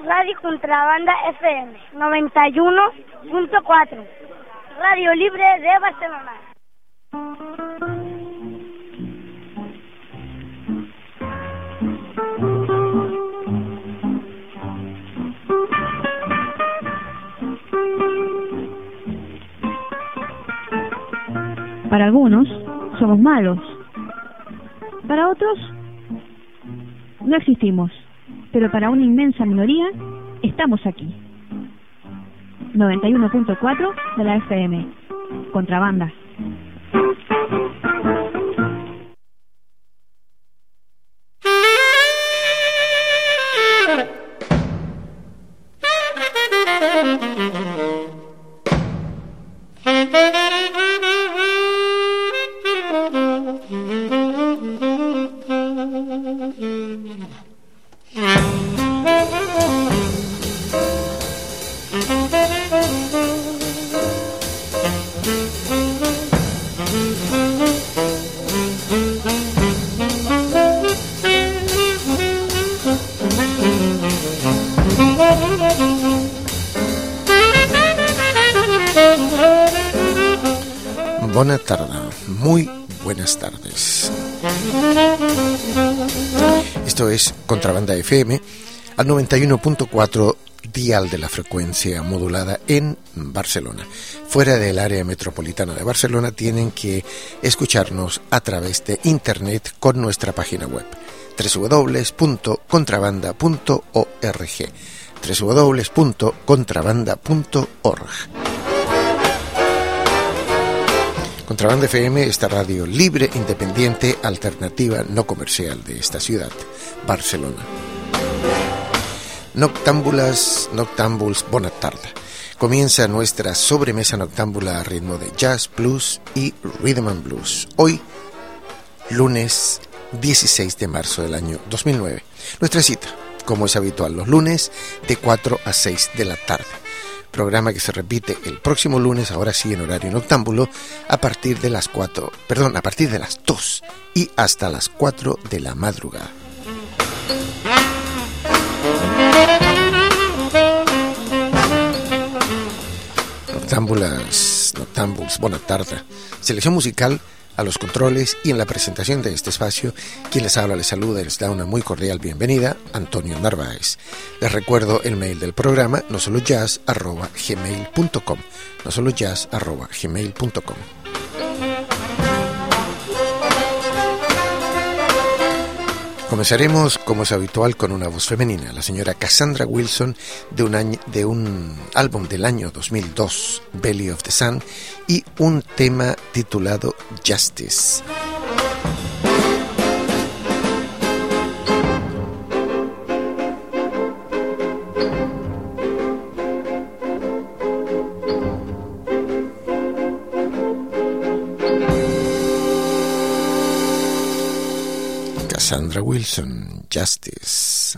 Radio Contrabanda FM 91.4, Radio Libre de Barcelona. Para algunos somos malos, para otros no existimos, pero para una inmensa minoría estamos aquí. 91.4 de la FM, Contrabanda. Buenas tardes, muy buenas tardes. Esto es Contrabanda FM al 91.4 dial de la frecuencia modulada en Barcelona. Fuera del área metropolitana de Barcelona tienen que escucharnos a través de internet con nuestra página web www.contrabanda.org www.contrabanda.org. Contrabanda FM, esta radio libre, independiente, alternativa, no comercial de esta ciudad, Barcelona. Noctámbuls, buena tarde. Comienza nuestra sobremesa noctámbula a ritmo de jazz, blues y rhythm and blues. Hoy, lunes 16 de marzo del año 2009. Nuestra cita, como es habitual, los lunes de 4 a 6 de la tarde. Programa que se repite el próximo lunes, ahora sí en horario noctámbulo, a partir de las 2 y hasta las 4 de la madrugada. Noctámbuls, buena tarde. Selección musical a los controles y en la presentación de este espacio, quien les habla, les saluda y les da una muy cordial bienvenida, Antonio Narváez. Les recuerdo el mail del programa, nosolojazz@gmail.com, nosolojazz@gmail.com. Comenzaremos, como es habitual, con una voz femenina, la señora Cassandra Wilson, de un álbum del año 2002, Belly of the Sun, y un tema titulado Justice. Cassandra Wilson, Justice.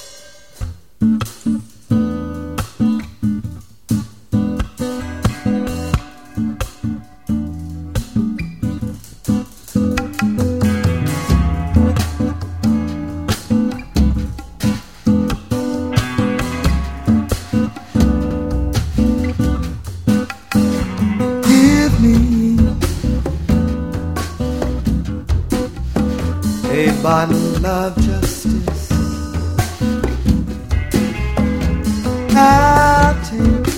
Bottle of justice, I'll take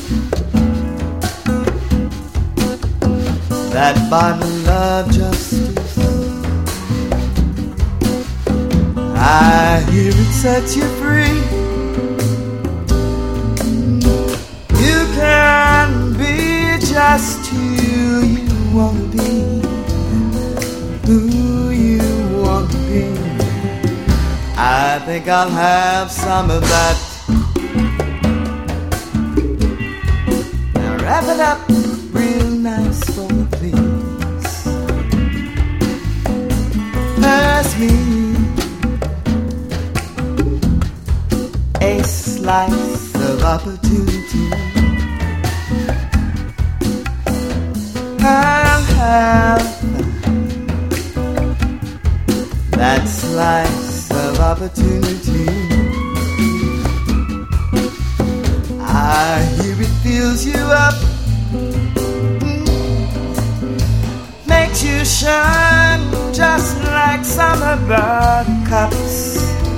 that bottle of justice. I hear it set you free. You can be just who you want to be, who you want to be. I think I'll have some of that. Now wrap it up real nice for me, please. Pass me a slice of opportunity. I'll have that slice of opportunity. fills you up, makes you shine just like summer buttercups.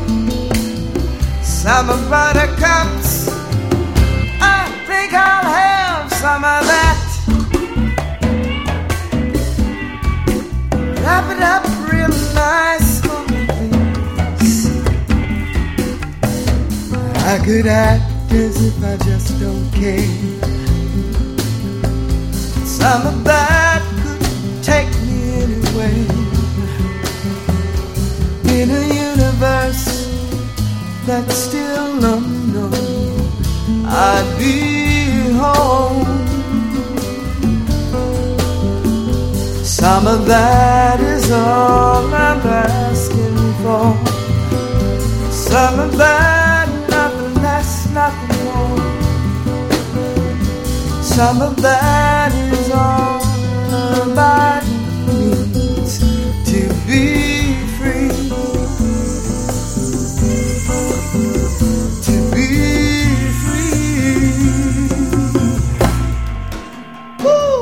Summer buttercups, I think I'll have some of that. Wrap it up real nice for me, please. I could act as if I just don't care. Some of that could take me anywhere. In a universe that's still unknown, I'd be home. Some of that is all I'm asking for. Some of that, nothing less, nothing more. Some of that is all a body needs to be free. To be free. Woo!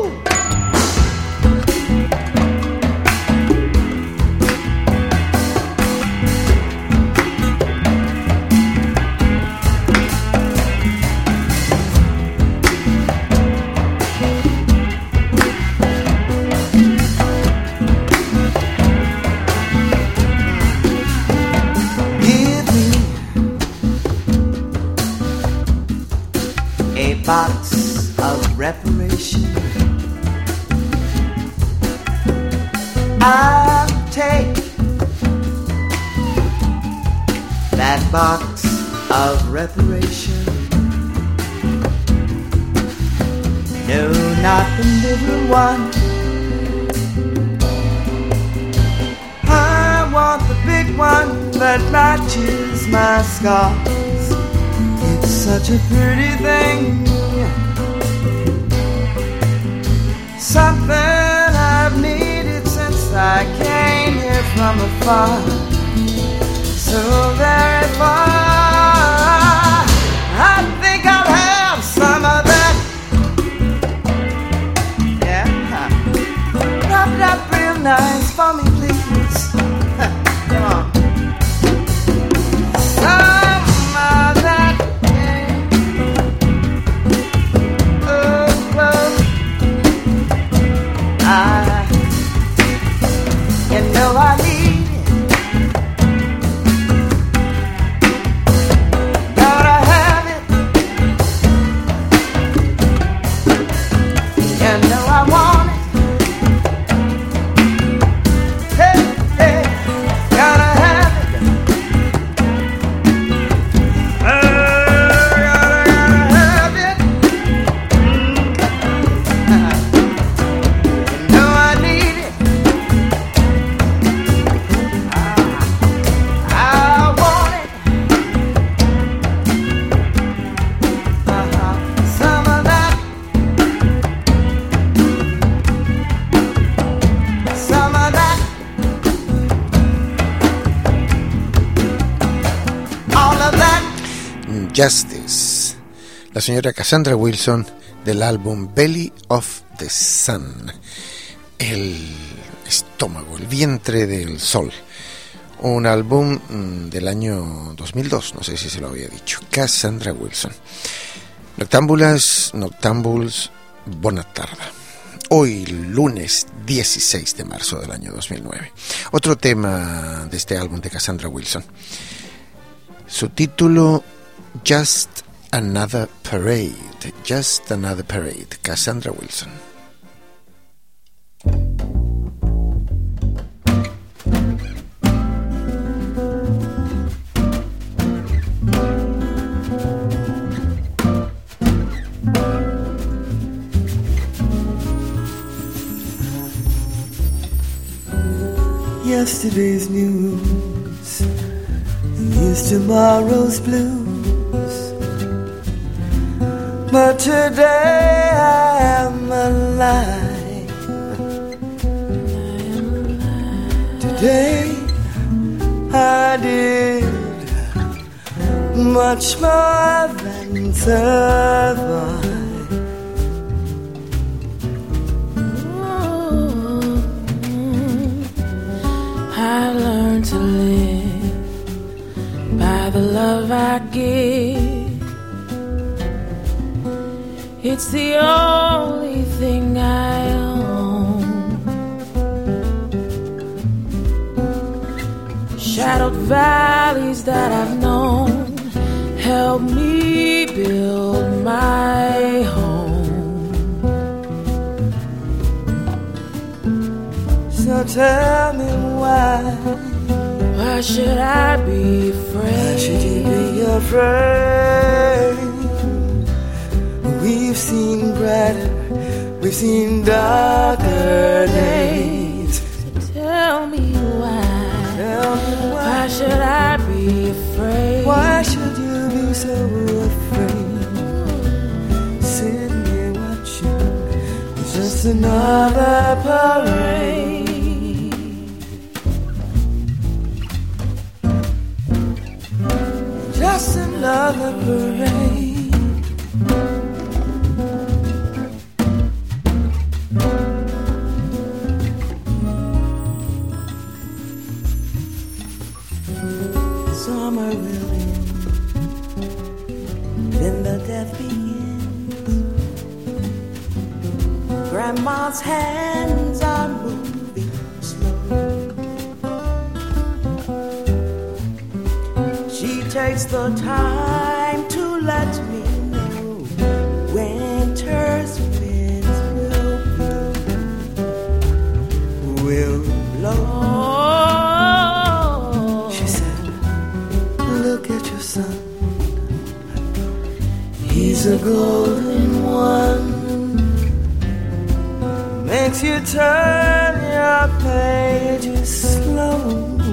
Box of reparation, I'll take that box of reparation. No, not the little one. I want the big one that matches my scars. It's such a pretty thing, something I've needed since I came here from afar, so very far. I think I'll have some of that. Yeah, wrap it up real nice for me, please. Come on. Some of that. You know I need it. Gotta have it. You know I want it. Hey, hey, gotta have it. Gotta have it. You know I need it. Justice, la señora Cassandra Wilson, del álbum Belly of the Sun, el estómago, el vientre del sol, un álbum del año 2002, no sé si se lo había dicho. Cassandra Wilson. Noctámbulas, noctámbuls, buona tarda. Hoy, lunes 16 de marzo del año 2009. Otro tema de este álbum de Cassandra Wilson. Su título, Just Another Parade. Just Another Parade. Cassandra Wilson. Yesterday's news is tomorrow's blues, but today I am alive. Today I did much more than survive. the love I give. It's the only thing I own. Shadowed valleys that I've known help me build my home. So tell me why should I be afraid? Why should you be afraid? We've seen brighter, we've seen darker days. So tell me why should I be afraid? Why should you be so afraid? Sitting here watching, it's just another parade. Just another parade. Summer will end, then the death begins. Grandma's hands are moving slow. She takes the time to let me know winter's winds will blow. She said, look at your son, he's a golden one. Makes you turn your pages slow.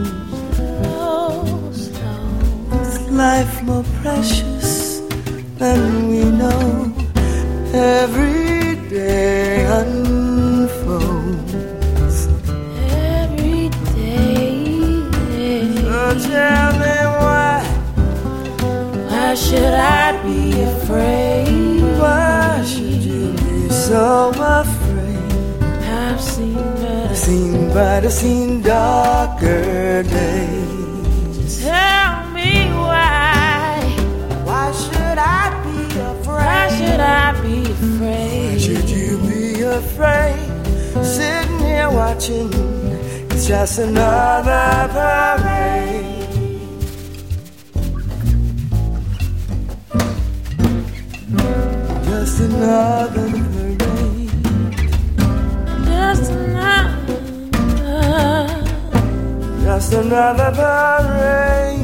Life more precious than we know. Every day unfolds. Every day. So tell me why should I be afraid? Why should you be so afraid? I've seen better, brighter, seen darker days. Tell me why should I be afraid? Why should I be afraid? Why should you be afraid? Sitting here watching, it's just another parade. Just another parade. Just another parade.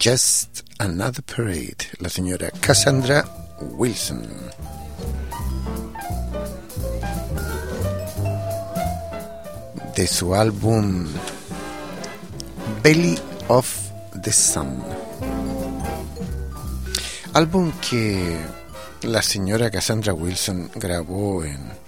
Just Another Parade, la señora Cassandra Wilson. De su álbum Belly of the Sun, álbum que la señora Cassandra Wilson grabó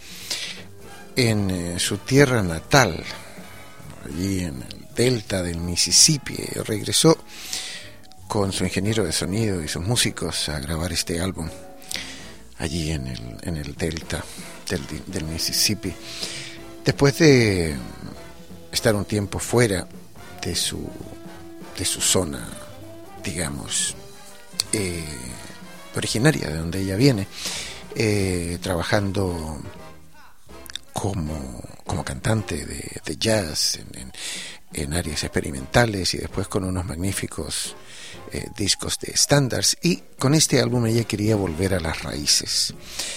en su tierra natal, allí en el delta del Mississippi. Regresó con su ingeniero de sonido y sus músicos a grabar este álbum allí en el delta del Mississippi, después de estar un tiempo fuera de su zona, digamos, originaria, de donde ella viene, trabajando como cantante de jazz en áreas experimentales, y después con unos magníficos discos de estándares. Y con este álbum ella quería volver a las raíces,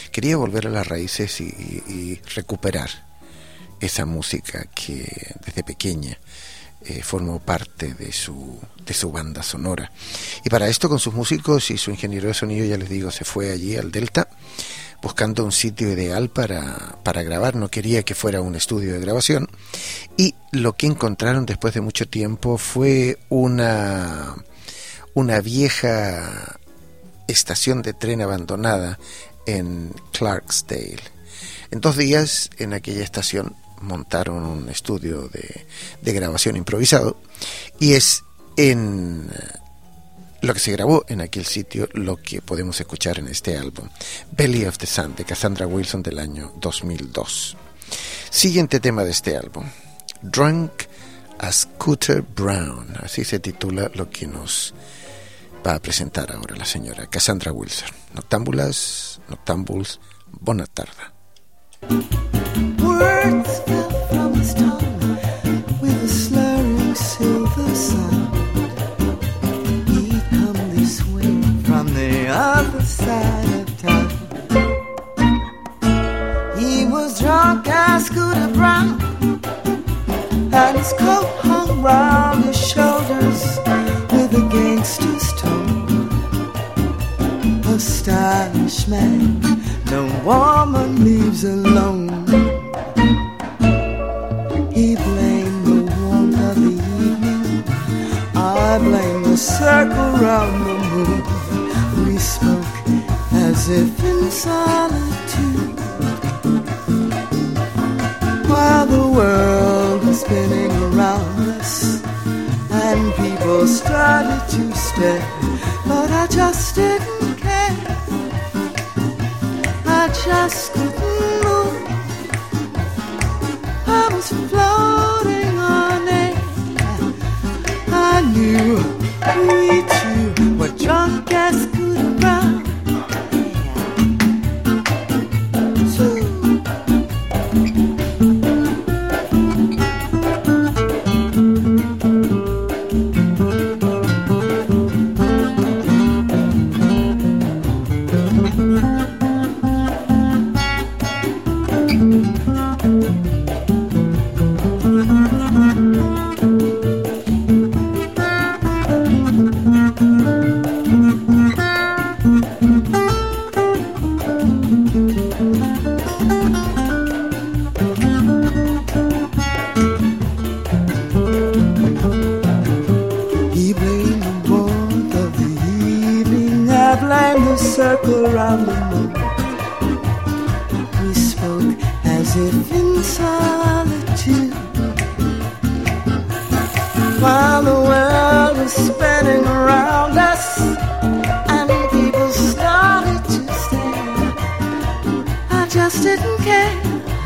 y recuperar esa música que desde pequeña formó parte de su banda sonora. Y para esto, con sus músicos y su ingeniero de sonido, ya les digo, se fue allí al Delta buscando un sitio ideal para grabar. No quería que fuera un estudio de grabación, y lo que encontraron después de mucho tiempo fue una vieja estación de tren abandonada en Clarksdale. En 2 días, en aquella estación montaron un estudio de grabación improvisado, y es en lo que se grabó en aquel sitio lo que podemos escuchar en este álbum, Belly of the Sun, de Cassandra Wilson, del año 2002. Siguiente tema de este álbum, Drunk as Scooter Brown, así se titula lo que nos va a presentar ahora la señora Cassandra Wilson. Noctámbuls, bona tarda. Words fell from his tongue with a slurring silver sound. He'd come this way from the other side of town. He was drunk as Scooter Brown, and his coat hung round his shoulders with a gangster's tone. A stylish man no woman leaves alone. He blamed the warmth of the evening, I blame the circle round the moon. We spoke as if in solitude, while the world was spinning around us and people started to stare, but I just didn't care. I just couldn't move. I was floating on air. I knew we two were drunk as Scooter Brown. Circle around the moon. We spoke as if in solitude, while the world was spinning around us and people started to stare. I just didn't care.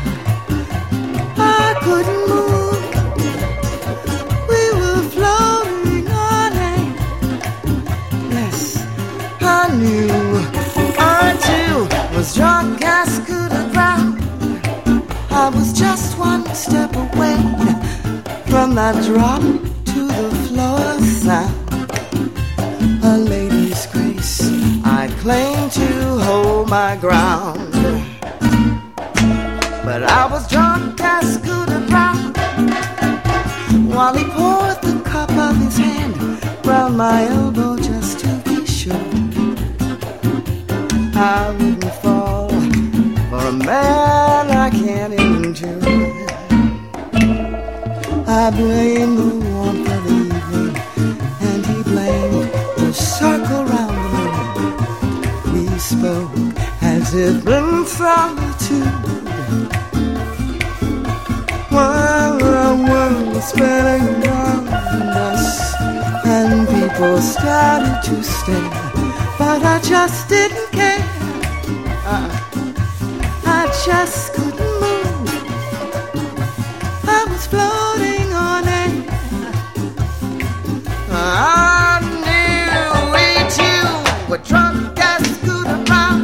I couldn't move. We were floating on air. Yes, I knew I too was drunk as Scooter Brown. I was just one step away from that drop to the floor sound. A lady's grace, I claim to hold my ground, but I was drunk as Scooter Brown, while he poured the cup of his hand round my elbow. I wouldn't fall for a man I can't endure. I blame the warmth of the evening, and he blamed the circle round the moon. We spoke as if in solitude, while the world was spinning around us, and people started to stare, but I just didn't care. I just couldn't move. I was floating on air. I knew we two were drunk as Scooter Brown.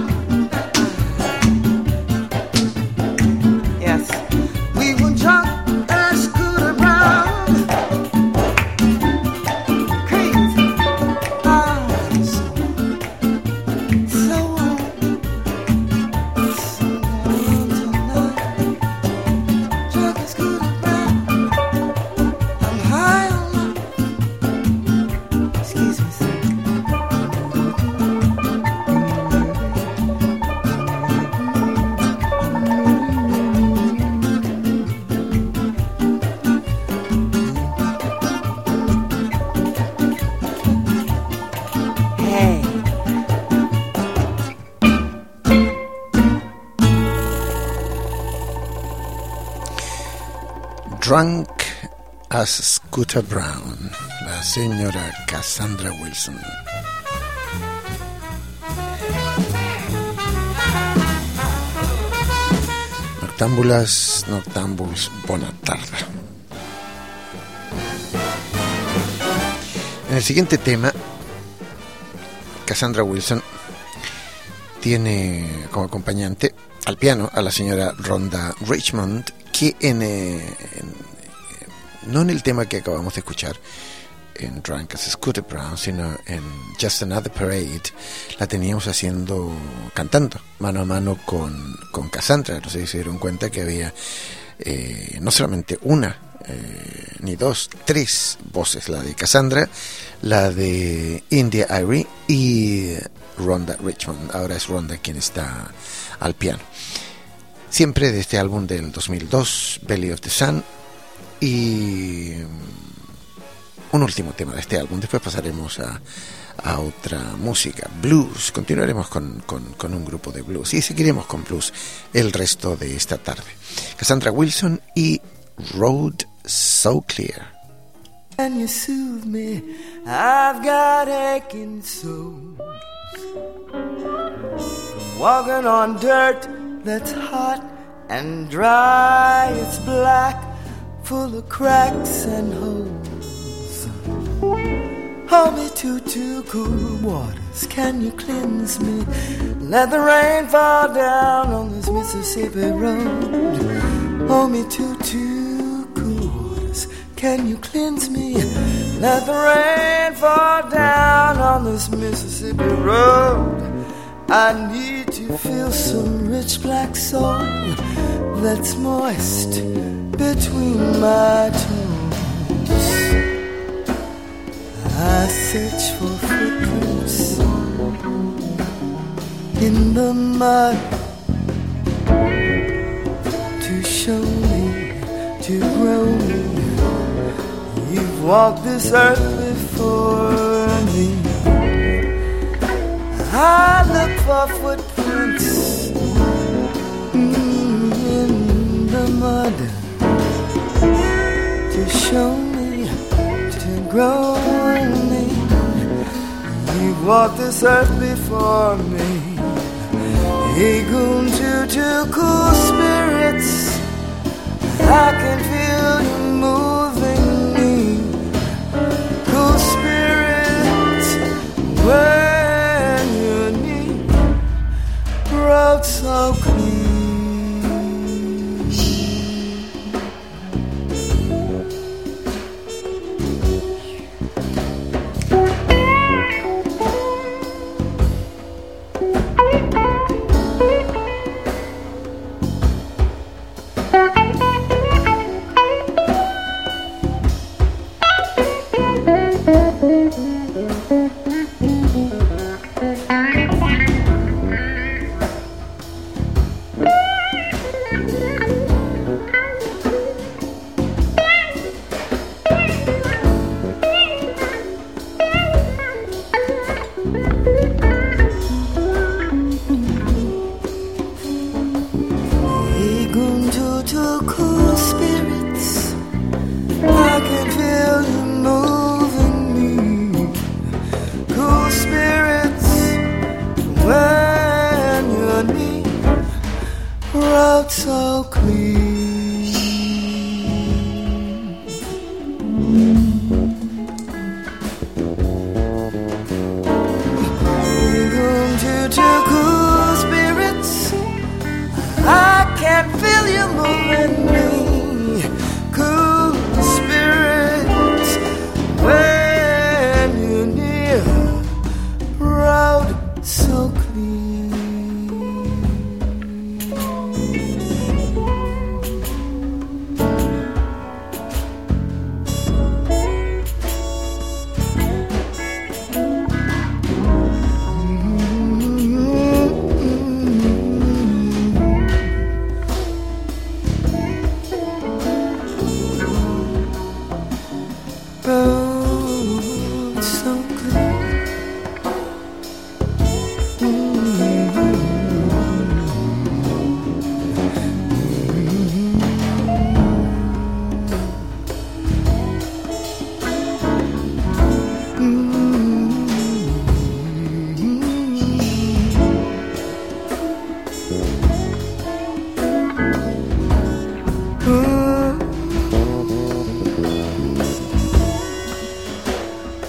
Yes, we were drunk as Scooter Brown. Crazy, so on tonight. Drunk as Scooter Brown. I'm high on life. Excuse me, sir. Hey. Drunk as Scooter Brown, la señora Cassandra Wilson. Noctámbulas, noctámbuls, bona tarda. En el siguiente tema, Cassandra Wilson tiene como acompañante al piano a la señora Rhonda Richmond, que no en el tema que acabamos de escuchar en Drunk as Scooter Brown, sino en Just Another Parade, la teníamos cantando mano a mano con Cassandra. No sé si se dieron cuenta que había no solamente una, ni dos, tres voces: la de Cassandra, la de India Arie y Rhonda Richmond. Ahora es Rhonda quien está al piano. Siempre de este álbum del 2002, Belly of the Sun. Y un último tema de este álbum. Después pasaremos a otra música, blues. Continuaremos con un grupo de blues y seguiremos con blues el resto de esta tarde. Cassandra Wilson y Road So Clear. Can you soothe me? I've got aching soul. Walking on dirt that's hot and dry. It's black, full of cracks and holes. Hold me to two cool waters. Can you cleanse me? Let the rain fall down on this Mississippi road. Hold me to two cool waters. Can you cleanse me? Let the rain fall down on this Mississippi road. I need to feel some rich black soil that's moist between my toes. I search for footprints in the mud to show me, to grow me. You've walked this earth before me. I look for footprints in the mud to show me, to grow me. You've walked this earth before me. Hey, goon, two cool spirits, I can feel you moving me. Cool spirits, when you need road so clean.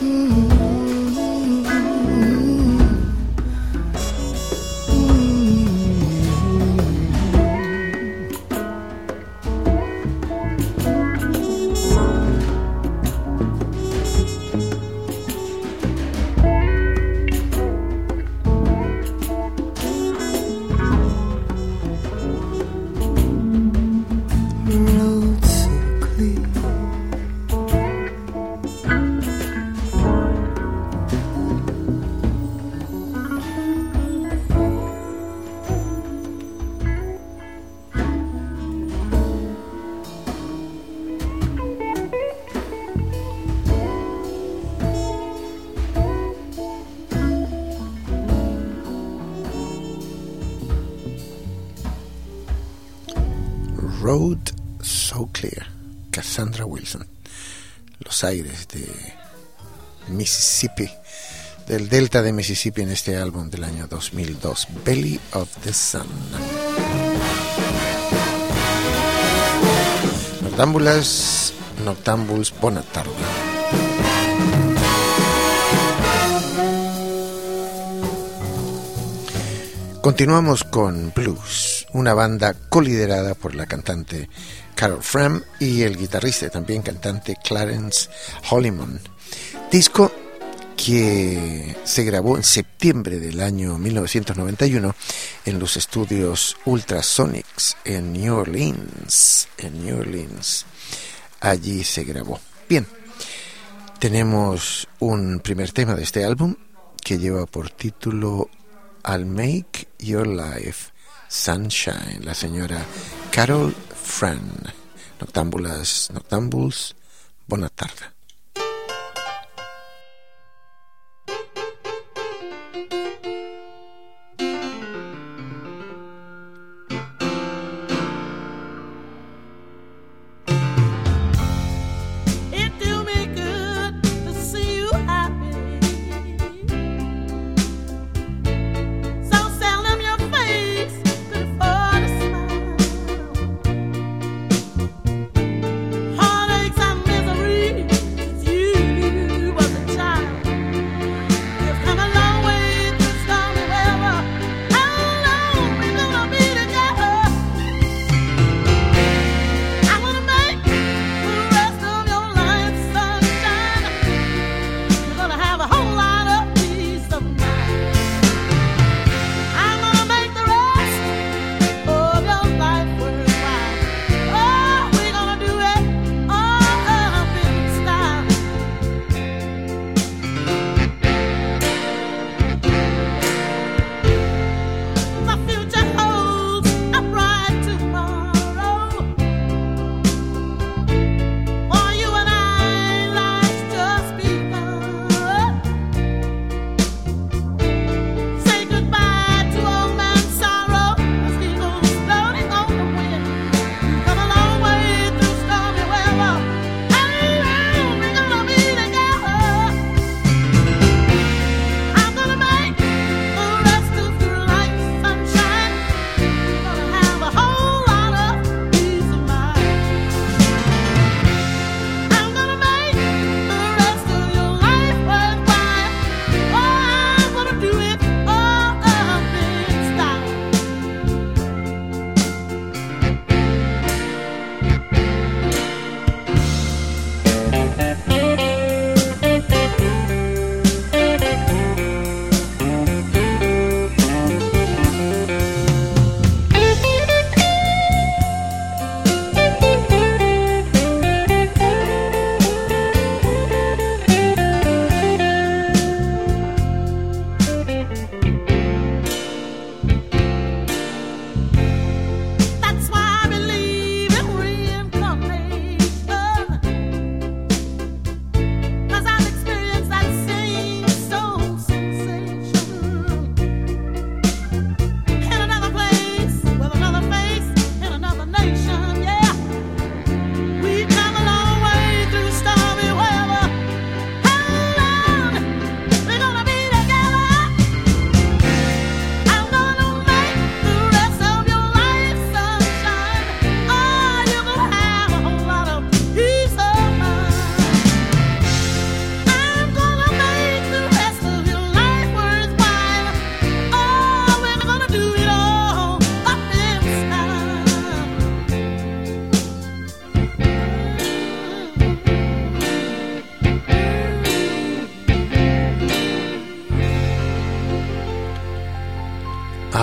Road So Clear, Cassandra Wilson. Los aires de Mississippi, del delta de Mississippi, en este álbum del año 2002, Belly of the Sun. Noctambuls, buona tarde. Continuamos con Blues, una banda coliderada por la cantante Carol Fram y el guitarrista y también cantante Clarence Holliman. Disco que se grabó en septiembre del año 1991 en los estudios Ultrasonics en New Orleans. Allí se grabó. Bien, tenemos un primer tema de este álbum que lleva por título I'll Make Your Life Sunshine, la señora Carol Fram. Noctambuls, buona tarde. Heartaches and misery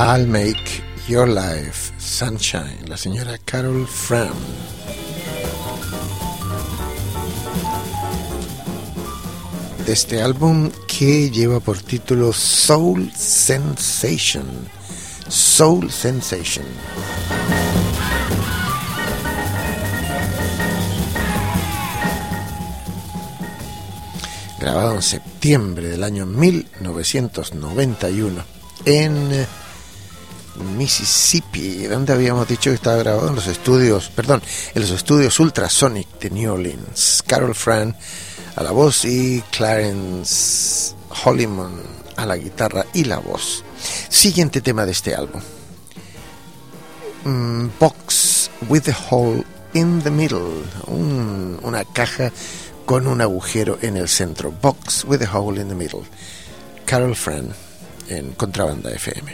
I'll Make Your Life Sunshine, la señora Carol Fran. De este álbum que lleva por título Soul Sensation. Soul Sensation. Grabado en septiembre del año 1991 en Mississippi, donde habíamos dicho que estaba grabado en los estudios Ultrasonic de New Orleans. Carol Fran a la voz y Clarence Holliman a la guitarra y la voz. Siguiente tema de este álbum, Box with a Hole in the Middle, una caja con un agujero en el centro. Box with a Hole in the Middle. Carol Fran en Contrabanda FM.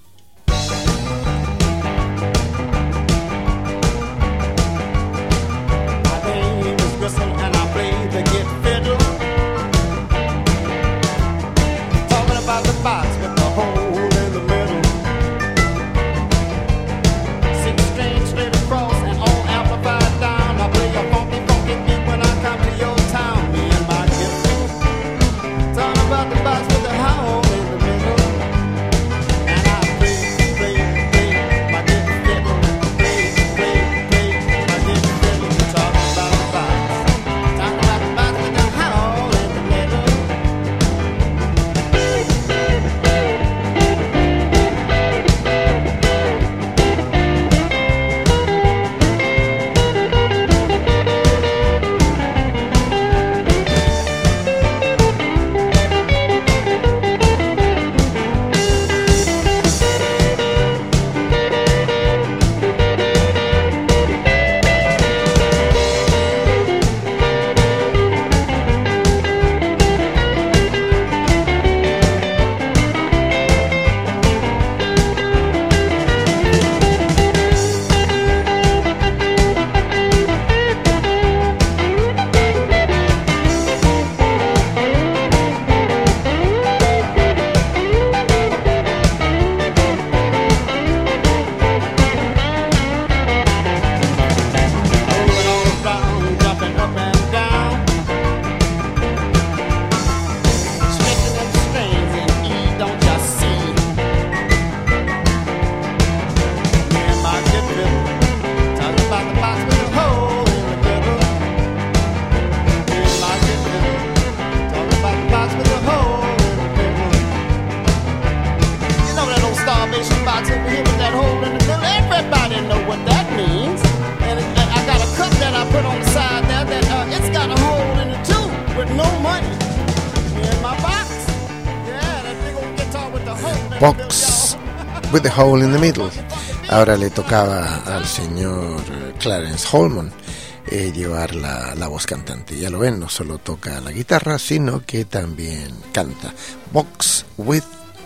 Box with the Hole in the Middle. Ahora le tocaba al señor Clarence Holman llevar la voz cantante. Ya lo ven, no solo toca la guitarra, sino que también canta. Box with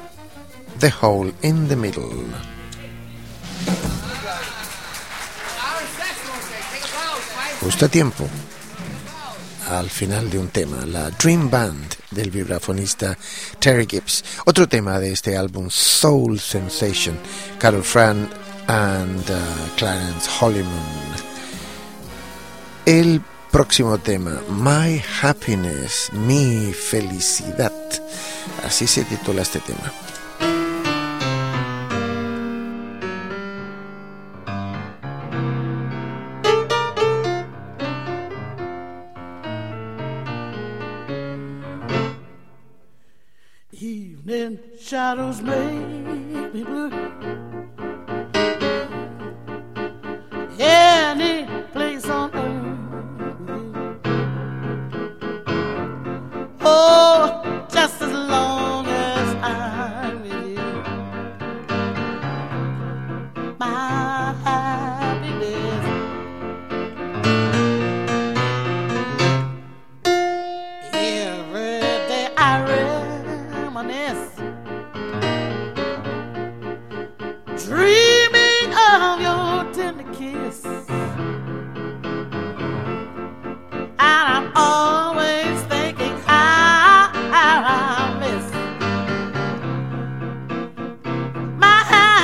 the Hole in the Middle. Justo a tiempo, al final de un tema, la Dream Band del vibrafonista Terry Gibbs. Otro tema de este álbum, Soul Sensation, Carol Fran and Clarence Holliman. El próximo tema, My Happiness, mi felicidad. Así se titula este tema. Evening shadows make me blue. Any place on earth with you. Oh, just as long as I'm with you. My happiness. Every day I reminisce, dreaming of your tender kiss, and I'm always thinking how I miss my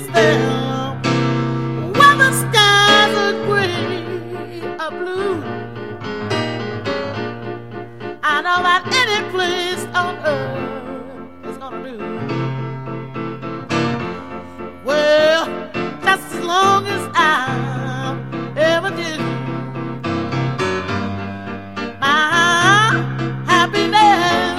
memories there where the skies are gray or blue. I know that any place on earth is gonna do. Well, just as long as I'm ever did my happiness.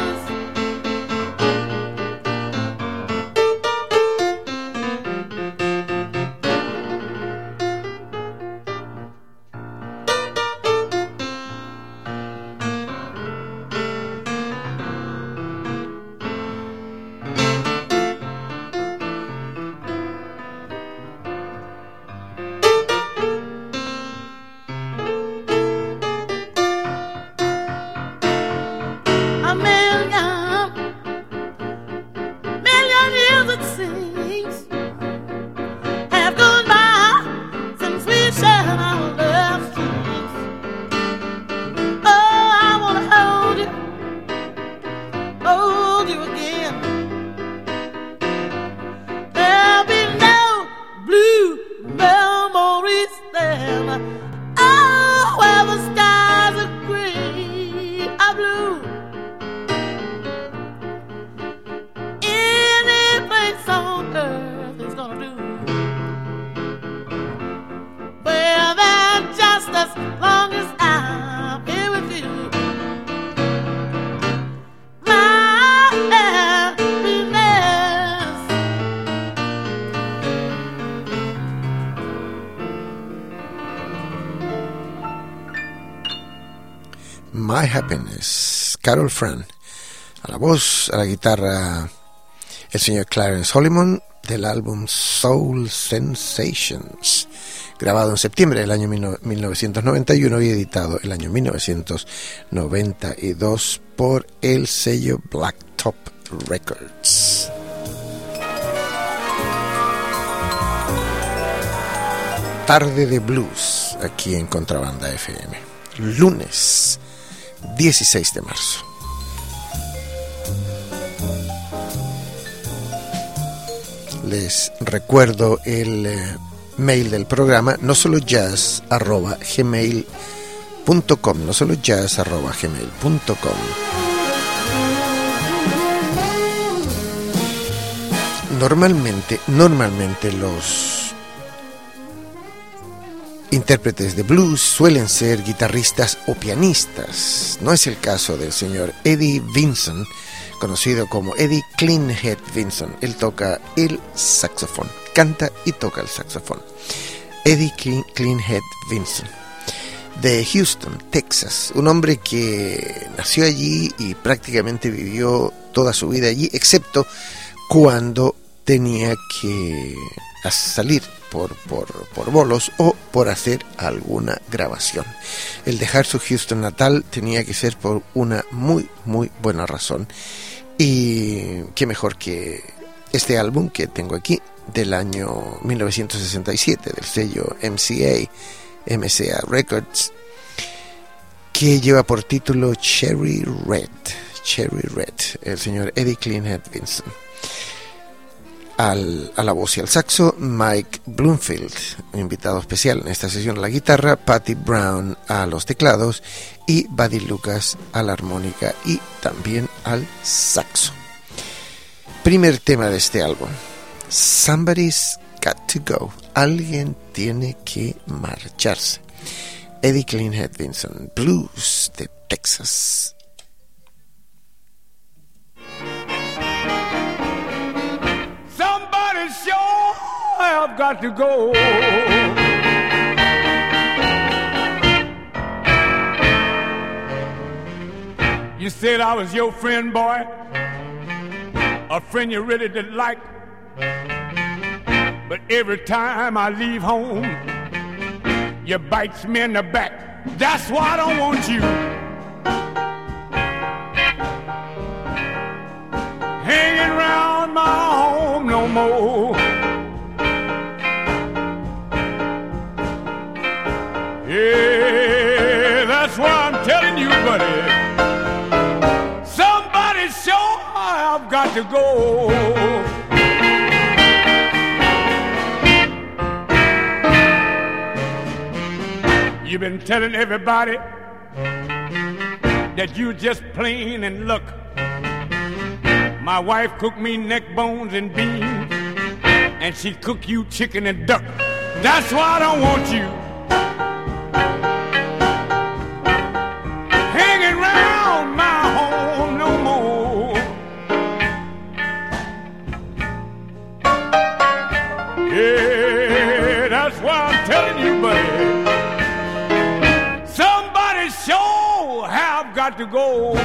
My Happiness, Carol Fran. A la voz, a la guitarra, el señor Clarence Holliman, del álbum Soul Sensations, grabado en septiembre del año 1991 y editado el año 1992 por el sello Blacktop Records. Tarde de blues aquí en Contrabanda FM, lunes 16 de marzo. Les recuerdo el mail del programa, no solo jazz@gmail.com, no solo jazz@gmail.com. Normalmente los intérpretes de blues suelen ser guitarristas o pianistas. No es el caso del señor Eddie Vinson, conocido como Eddie Cleanhead Vinson. Él toca el saxofón, canta y toca el saxofón. Eddie Cleanhead Vinson, de Houston, Texas, un hombre que nació allí y prácticamente vivió toda su vida allí, excepto cuando tenía que salir por bolos o por hacer alguna grabación. El dejar su Houston natal tenía que ser por una muy buena razón, y qué mejor que este álbum que tengo aquí del año 1967 del sello MCA Records, que lleva por título Cherry Red, el señor Eddie Cleanhead Vinson. A la voz y al saxo, Mike Bloomfield, un invitado especial en esta sesión a la guitarra, Patty Brown a los teclados y Buddy Lucas a la armónica y también al saxo. Primer tema de este álbum, Somebody's Got to Go, alguien tiene que marcharse. Eddie Cleanhead Vinson, blues de Texas. I've got to go. You said I was your friend, boy, a friend you really didn't like. But every time I leave home, you bites me in the back. That's why I don't want you hanging around my home no more. Yeah, that's why I'm telling you, buddy, somebody sure I've got to go. You've been telling everybody that you just plain and luck. My wife cooked me neck bones and beans, and she cook you chicken and duck. That's why I don't want you hanging round my home no more. Yeah, that's why I'm telling you, buddy. Somebody sure have got to go.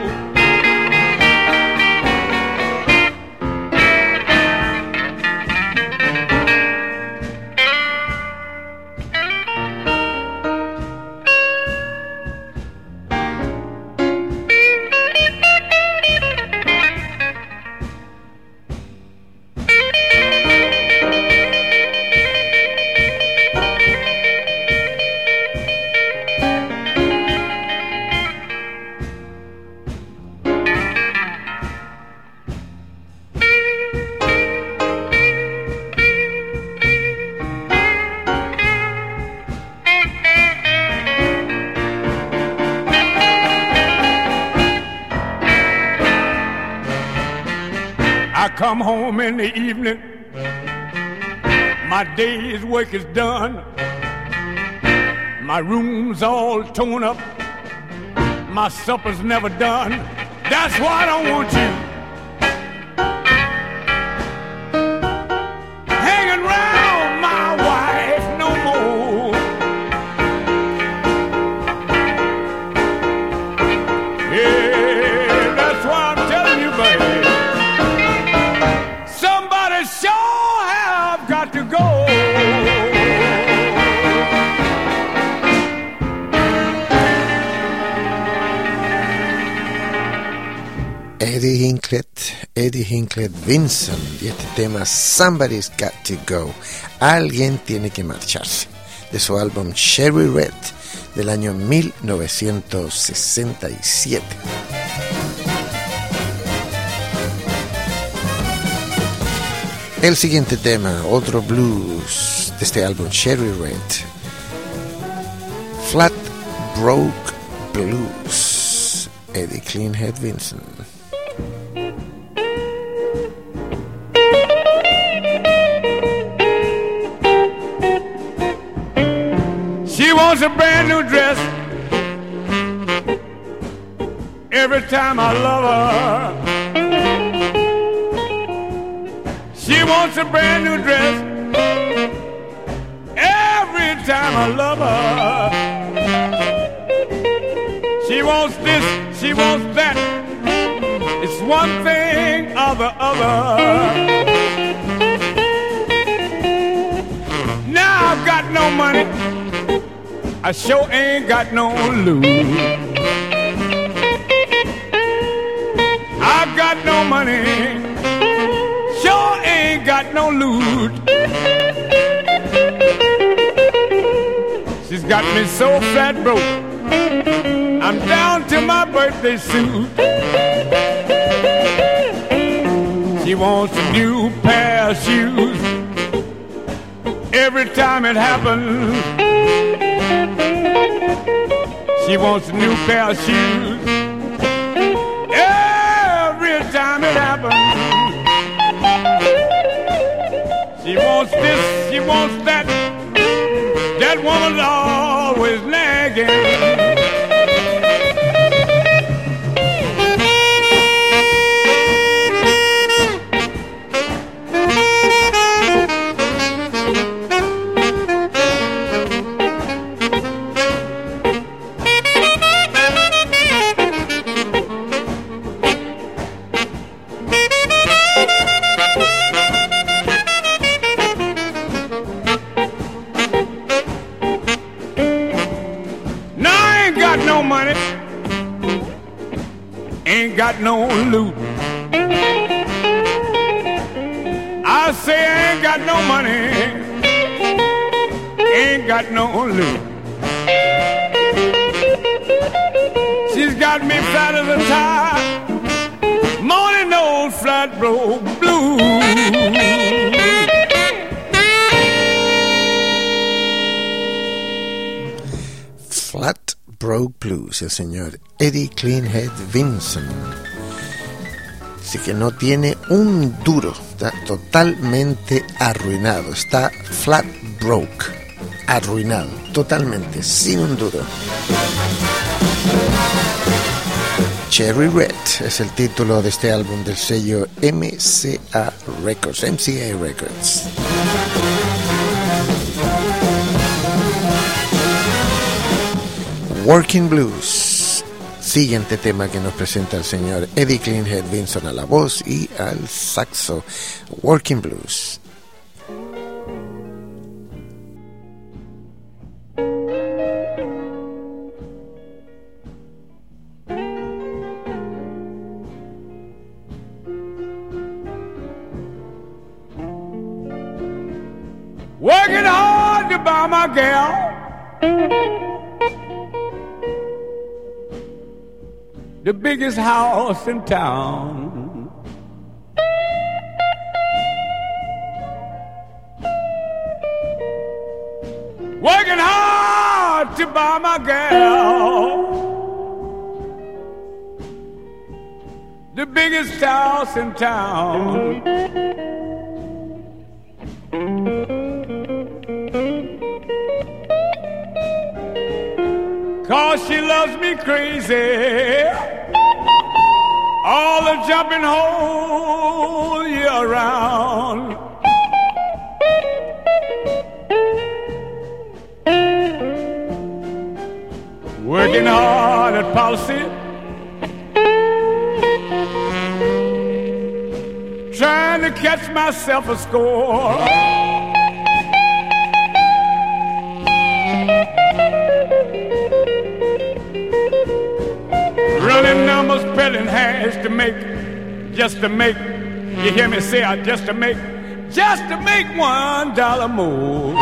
Come home in the evening, my day's work is done, my room's all torn up, my supper's never done. That's why I don't want you hanging round my wife no more. Yeah, that's why I'm telling you, baby. Sure have got to go. Eddie Hinckley Vincent y este tema Somebody's Got to Go, alguien tiene que marcharse, de su álbum Cherry Red del año 1967. El siguiente tema, otro blues de este álbum Cherry Red, Flat Broke Blues, Eddie Cleanhead Vincent. She wants a brand new dress every time I love her. She wants a brand new dress every time I love her. She wants this, she wants that. It's one thing or the other. Now I've got no money, I sure ain't got no loot. I've got no money, sure ain't got no loot. She's got me so flat broke, I'm down to my birthday suit. She wants a new pair of shoes every time it happens. She wants a new pair of shoes every time it happens. She wants this, she wants that. That woman's always nagging. Got no loot. I say I ain't got no money, ain't got no loot. She's got me flat as a tire, morning old flat broke blues. Broke Blues, el señor Eddie Cleanhead Vinson. Así que no tiene un duro, está totalmente arruinado, está flat broke, arruinado, totalmente, sin un duro. Cherry Red es el título de este álbum del sello MCA Records. Working Blues, siguiente tema que nos presenta el señor Eddie Cleanhead Vinson a la voz y al saxo. Working Blues. Working hard to buy my gal the biggest house in town. Working hard to buy my gal the biggest house in town. 'Cause she loves me crazy, all the jumping whole year round. Working hard at policy, trying to catch myself a score. Running numbers, spreading hash to make, just to make, you hear me say, just to make $1 more.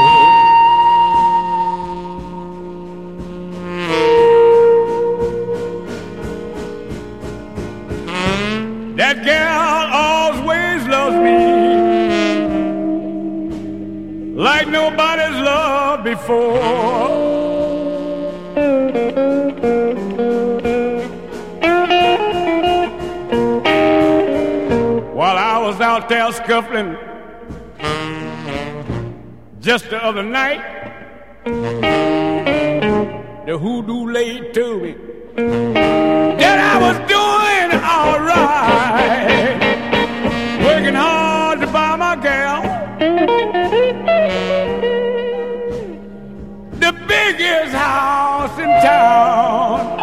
That girl always loves me like nobody's loved before. While I was out there scuffling just the other night, the hoodoo lady told me that I was doing all right, working hard to buy my gal the biggest house in town.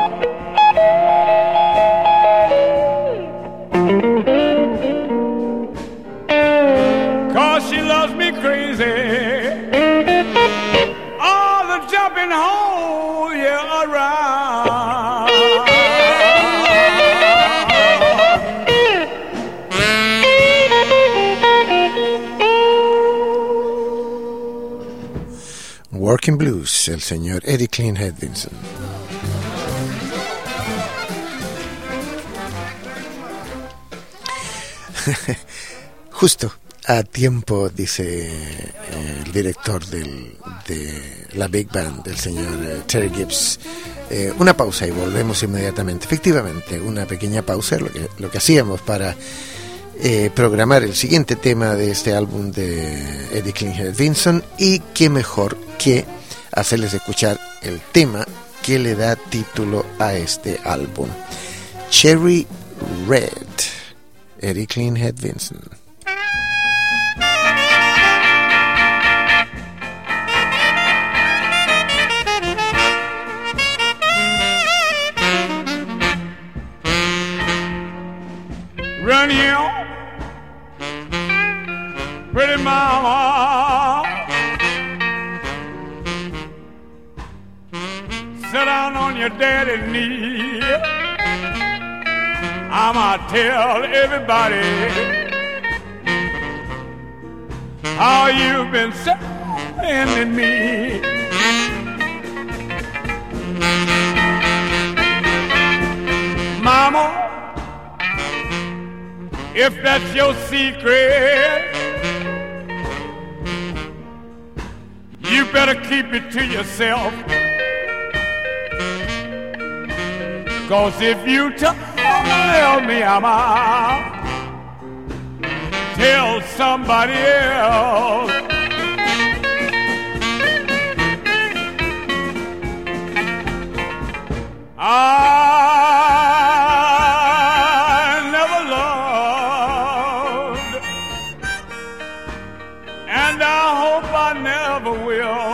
'Cause she loves me crazy, all the jumping whole year around. Working Blues, el señor Eddie Cleanhead Vinson. Justo a tiempo, dice el director de la Big Band, el señor Terry Gibbs. Una pausa y volvemos inmediatamente. Efectivamente, una pequeña pausa, lo que hacíamos para programar el siguiente tema de este álbum de Eddie Cleanhead Vinson, y qué mejor que hacerles escuchar el tema que le da título a este álbum, Cherry Red, Eddie Cleanhead Vinson. Run here, pretty mama, sit down on your daddy's knee. I'ma tell everybody how you've been sending me. Mama, if that's your secret, you better keep it to yourself. 'Cause if you tell me I'm out, tell somebody else. I never loved, and I hope I never will,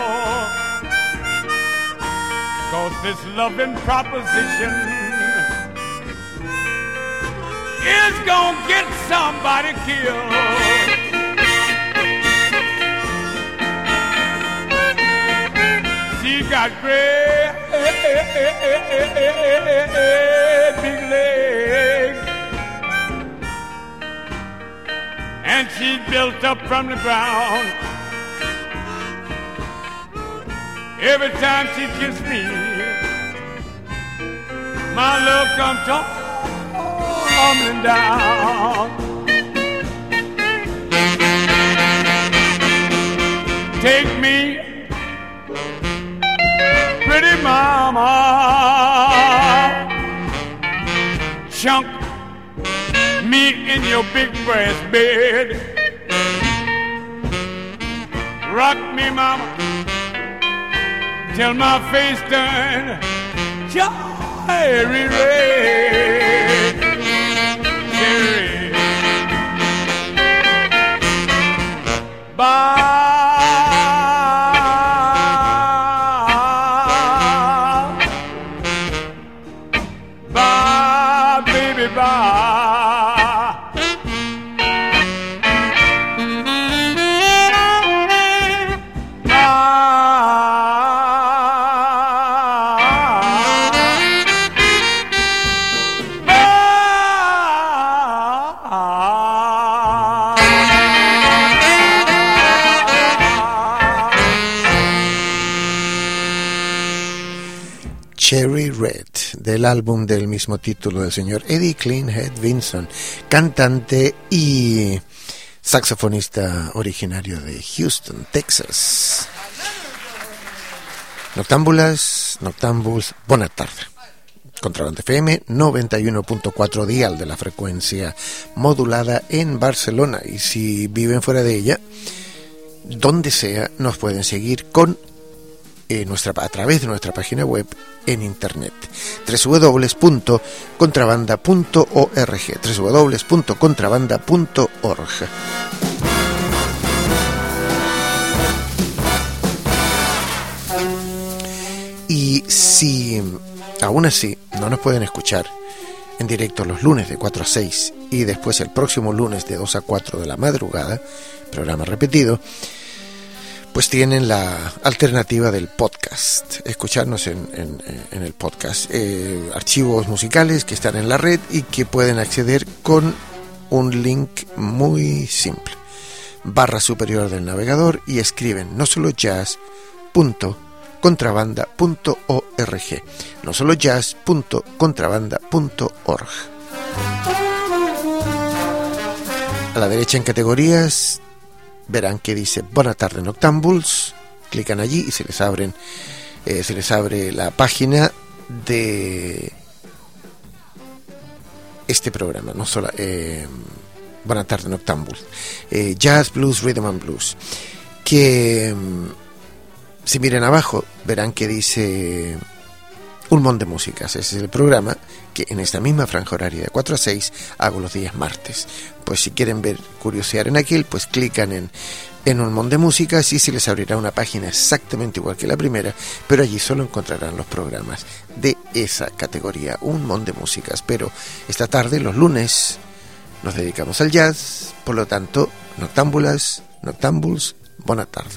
'cause this loving proposition is gonna get somebody killed. She got great big legs, and she's built up from the ground. Every time she kisses me, my love comes tumbling down. Take me, pretty mama, chunk me in your big brass bed. Rock me, mama, till my face turn cherry red. Cherry. Bye. Cherry Red, del álbum del mismo título del señor Eddie Cleanhead Vinson, cantante y saxofonista originario de Houston, Texas. Noctámbulas, noctámbuls, buena tarde. Contrabanda FM 91.4 dial de la frecuencia modulada en Barcelona, y si viven fuera de ella, donde sea, nos pueden seguir con a través de nuestra página web en internet, www.contrabanda.org, www.contrabanda.org. Y si aún así no nos pueden escuchar en directo los lunes de 4 a 6 y después el próximo lunes de 2 a 4 de la madrugada, programa repetido, pues tienen la alternativa del podcast, escucharnos en el podcast, archivos musicales que están en la red y que pueden acceder con un link muy simple, barra superior del navegador, y escriben no solo jazz.contrabanda.org, no solo jazz.contrabanda.org. A la derecha en categorías verán que dice Buena tarde Noctámbuls, clican allí y se les abre la página de este programa, no solo Buena tarde Noctámbuls, Jazz, Blues, Rhythm and Blues, que si miran abajo verán que dice Un Mon de Músicas. Ese es el programa que en esta misma franja horaria de 4 a 6 hago los días martes. Pues si quieren curiosear en aquel, pues clican en Un Mon de Músicas y se les abrirá una página exactamente igual que la primera, pero allí solo encontrarán los programas de esa categoría, Un Mon de Músicas. Pero esta tarde, los lunes, nos dedicamos al jazz, por lo tanto, noctámbulas, noctámbuls, buena tarde.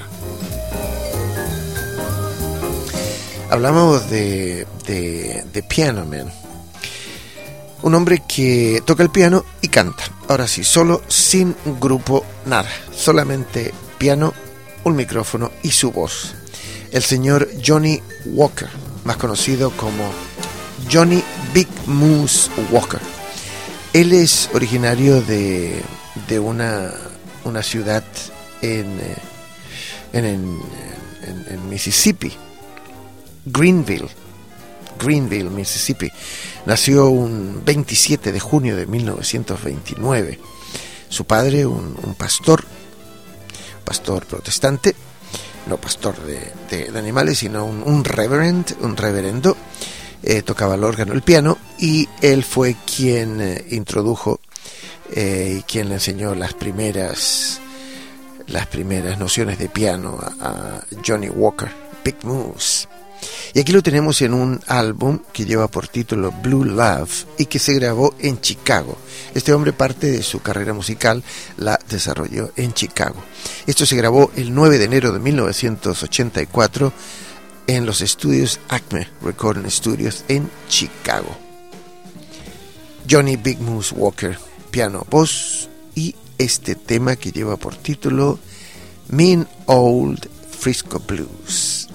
Hablamos de Piano Man, un hombre que toca el piano y canta. Ahora sí, solo, sin grupo, nada, solamente piano, un micrófono y su voz. El señor Johnny Walker, más conocido como Johnny Big Moose Walker. Él es originario de una ciudad en Mississippi, Greenville, Greenville, Mississippi. Nació un 27 de junio de 1929. Su padre, un pastor protestante, no pastor de animales, sino un reverendo, tocaba el órgano, el piano, y él fue quien introdujo y quien le enseñó las primeras nociones de piano a Johnny Walker, Big Moose. Y aquí lo tenemos en un álbum que lleva por título Blue Love y que se grabó en Chicago. Este hombre, parte de su carrera musical la desarrolló en Chicago. Esto se grabó el 9 de enero de 1984 en los estudios Acme Recording Studios en Chicago. Johnny Big Moose Walker, piano, voz, y este tema que lleva por título Mean Old Frisco Blues.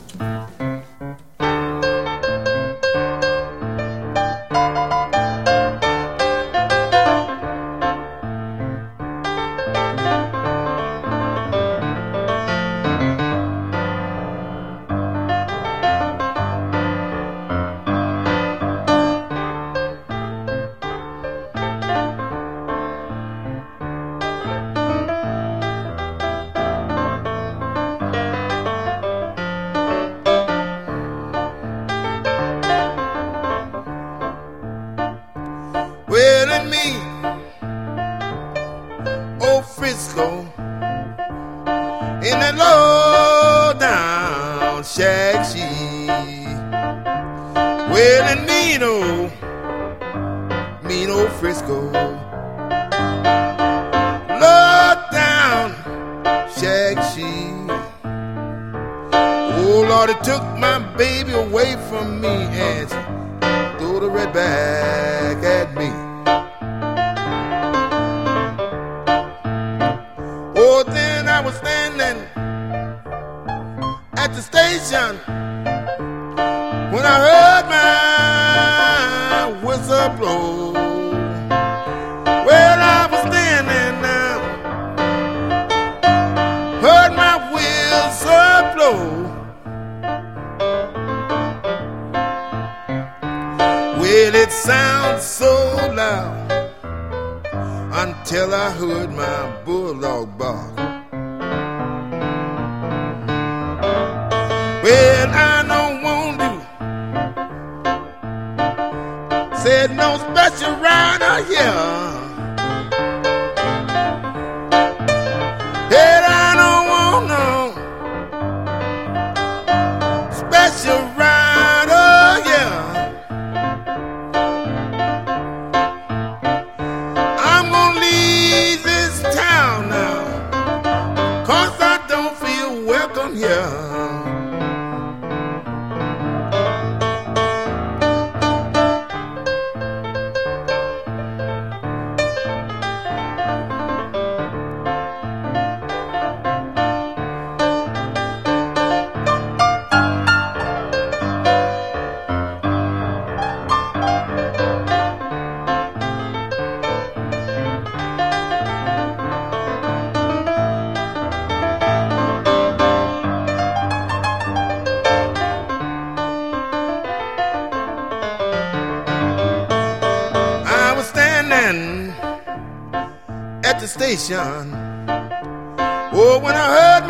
Oh, when I heard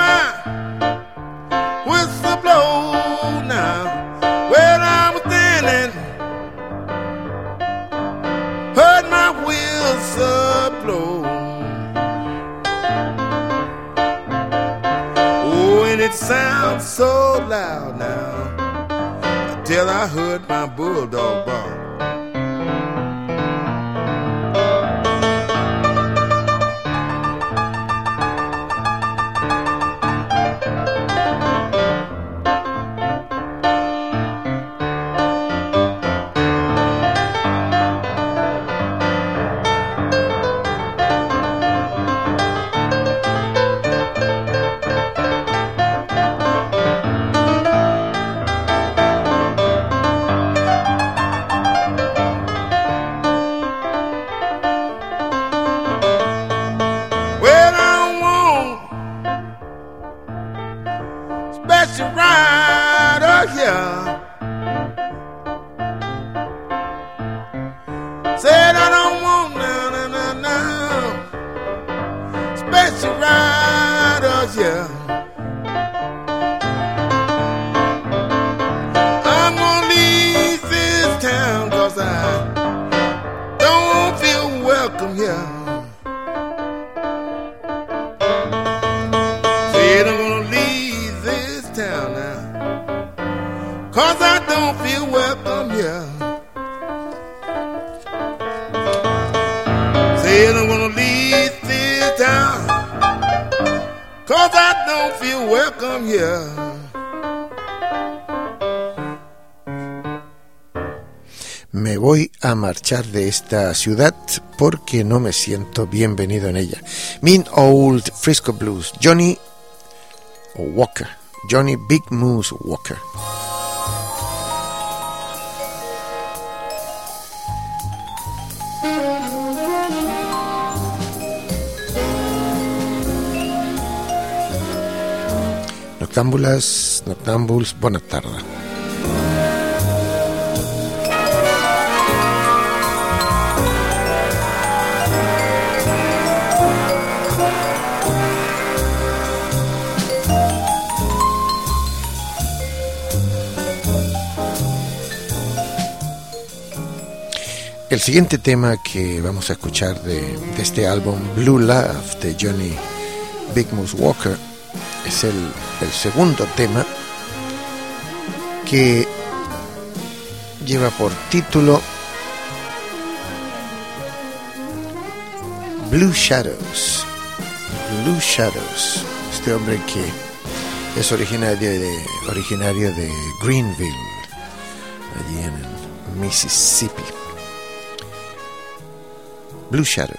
my whistle blow now, when I was standing, heard my whistle blow. Oh, and it sounds so loud now, until I heard my bulldog bark. taxi riders, yeah. I'm gonna leave this town 'cause I don't feel welcome here. Said I'm gonna leave this town now 'cause I don't feel welcome here. Said I'm gonna leave this town 'cause I don't feel welcome here. Me voy a marchar de esta ciudad porque no me siento bienvenido en ella. Mean Old Frisco Blues, Johnny Walker, Johnny Big Moose Walker. Noctámbulas, noctámbuls, buona tarda. El siguiente tema que vamos a escuchar de este álbum Blue Love de Johnny Big Moose Walker es el segundo tema, que lleva por título Blue Shadows. Blue Shadows. Este hombre que es originario de Greenville, allí en Mississippi. Blue Shadow.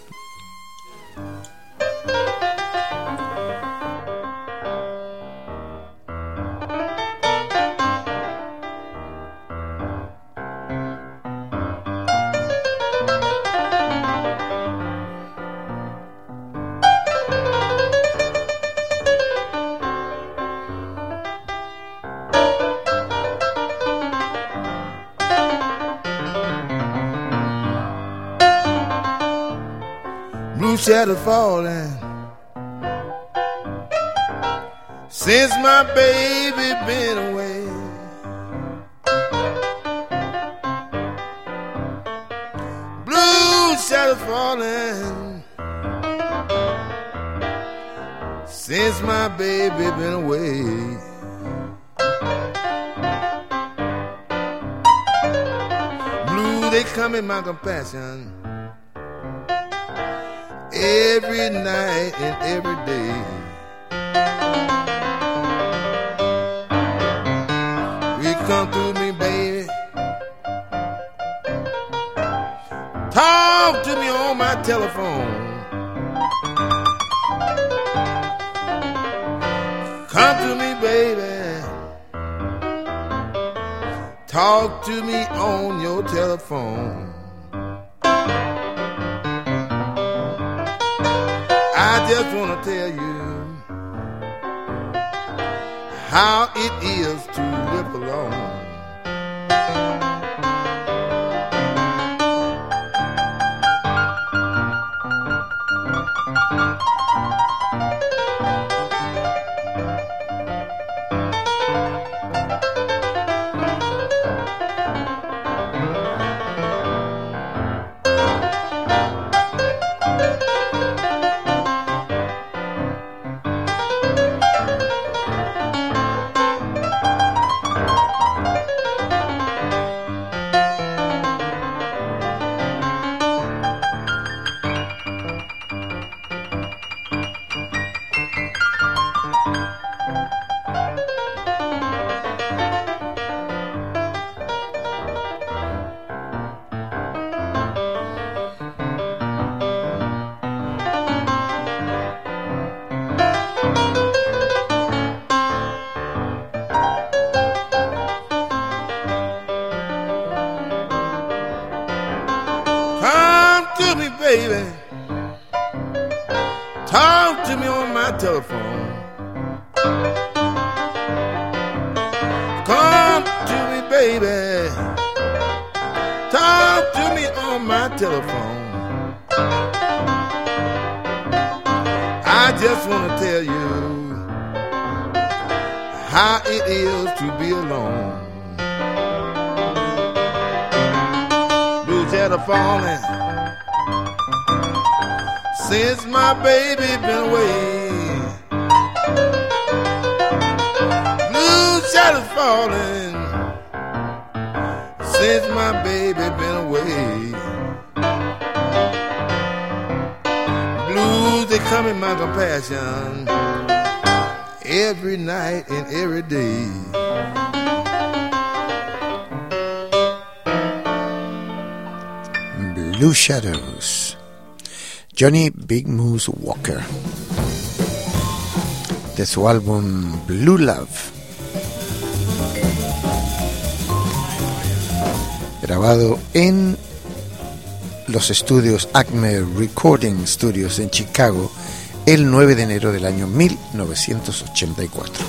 Shadows falling since my baby been away. Blue shadows falling since my baby been away. Blue, they come in my compassion every night and every day. You come to me, baby. Talk to me on my telephone. Come to me, baby. Talk to me on your telephone. I just want to tell you how it is to live alone. Baby, talk to me on my telephone. Come to me, baby. Talk to me on my telephone. just want to tell you how it is to be alone. Blue shadow falling since my baby been away. Blue shadows falling since my baby been away. Blues, they come in my compassion every night and every day. Blue Shadows, Johnny Big Moose Walker, de su álbum Blue Love, grabado en los estudios Acme Recording Studios en Chicago el 9 de enero del año 1984.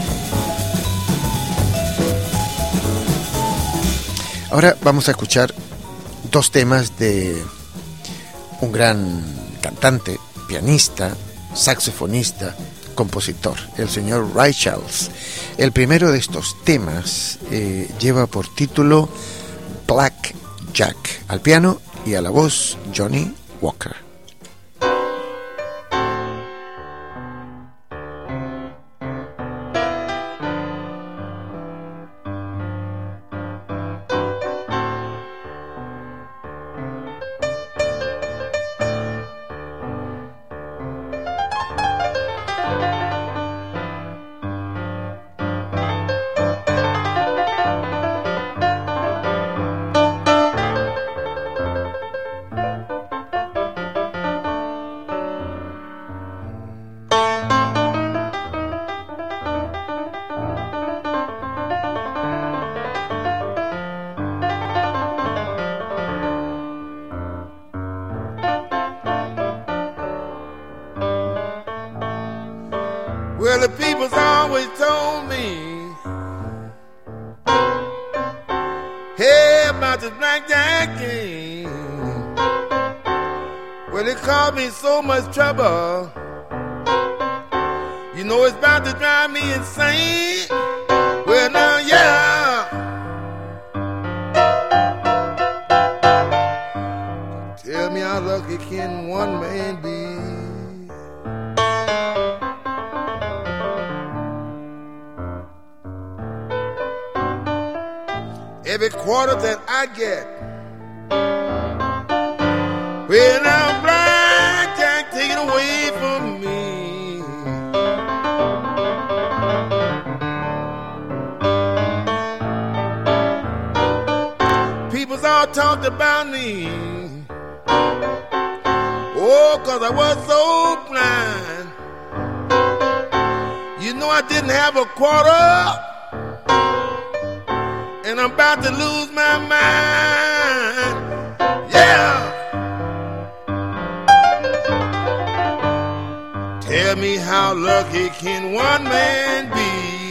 Ahora vamos a escuchar dos temas de un gran cantante, pianista, saxofonista, compositor, el señor Ray Charles. El primero de estos temas lleva por título Black Jack, al piano y a la voz Johnny Walker. Well, the people's always told me, hey, about this Black Jack King. Well, it caused me so much trouble. You know it's about to drive me insane. Well, now, yeah. Tell me how lucky can one man be? Every quarter that I get, well, now Black Jack, take it away from me. People's all talked about me, oh, 'cause I was so blind. You know I didn't have a quarter, and I'm about to lose my mind. Yeah. Tell me how lucky can one man be?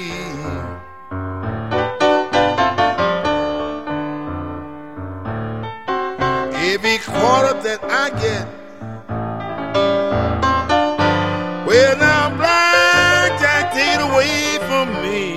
Every quarter that I get, well, now Black Jack, take it away from me.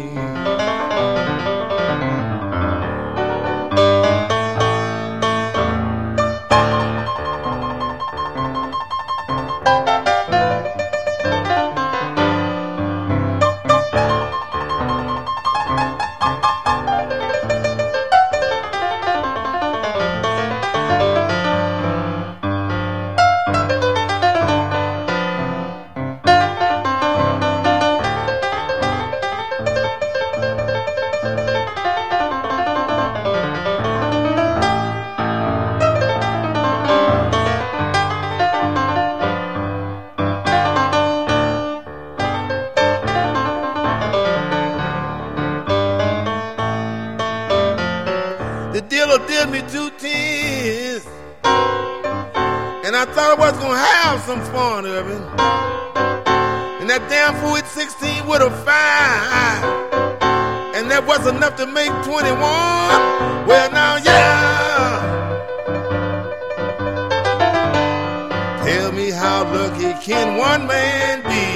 Did me 2 tears, and I thought I was gonna have some fun of it. And that damn fool at 16 with a 5, and that was enough to make 21. Well, now, yeah. Tell me how lucky can one man be.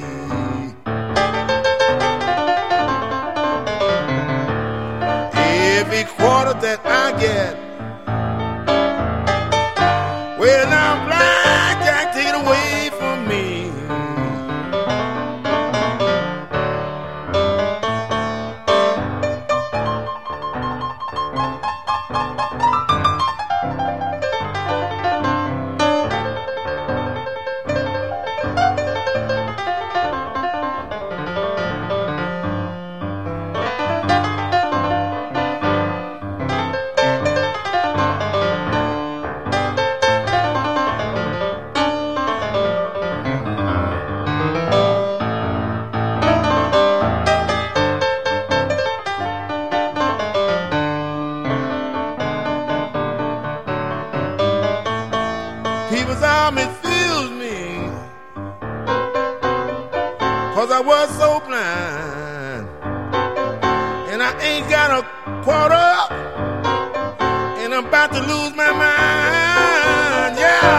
Every quarter that I get, well, now blackjack take it away from me. People's arm infused me, 'cause I was so blind. And I ain't got a quarter, and I'm about to lose my mind, yeah.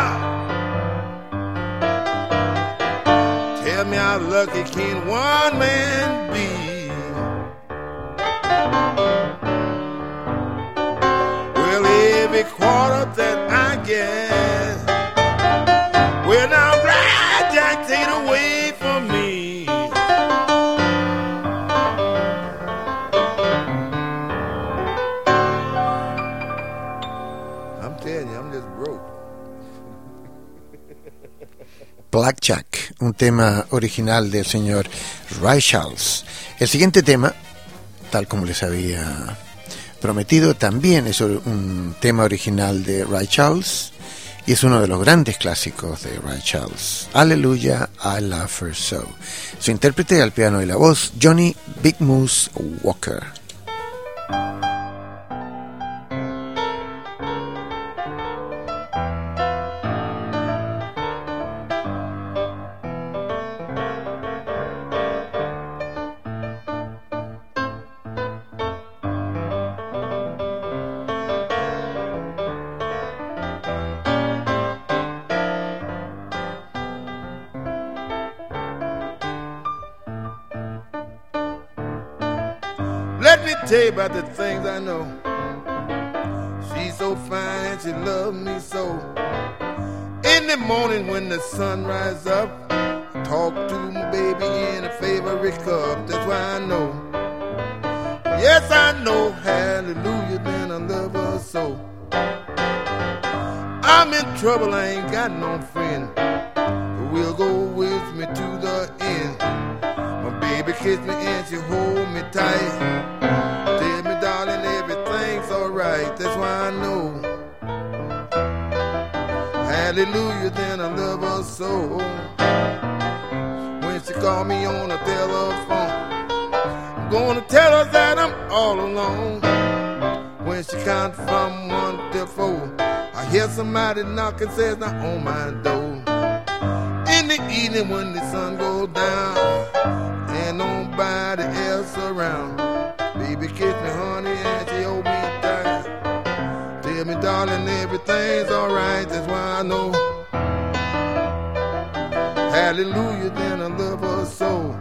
Tell me how lucky can one man be? Well, every quarter that I get, well, now blackjack take it away from me. I'm telling you, I'm just broke. Blackjack, un tema original del señor Ray Charles. El siguiente tema, tal como les había prometido, también es un tema original de Ray Charles y es uno de los grandes clásicos de Ray Charles. Hallelujah, I Love Her So. Su intérprete al piano y la voz, Johnny Big Moose Walker. Let me tell you about the things I know. She's so fine, she loves me so. In the morning when the sun rises up, I talk to my baby in a favorite cup. That's why I know. Yes, I know. Hallelujah, then I love her so. I'm in trouble, I ain't got no friend who will go with me to the end. My baby kiss me and she hold me tight. Tell me, darling, everything's alright. That's why I know. Hallelujah, then I love her so. When she call me on the telephone, I'm gonna tell her that I'm all alone. When she count from 1 to 4, I hear somebody knocking, says now on my door. In the evening when the sun goes down and nobody else around, baby kiss me, honey, and she hold me tight. Tell me, darling, everything's alright. That's why I know. Hallelujah, then I love her so.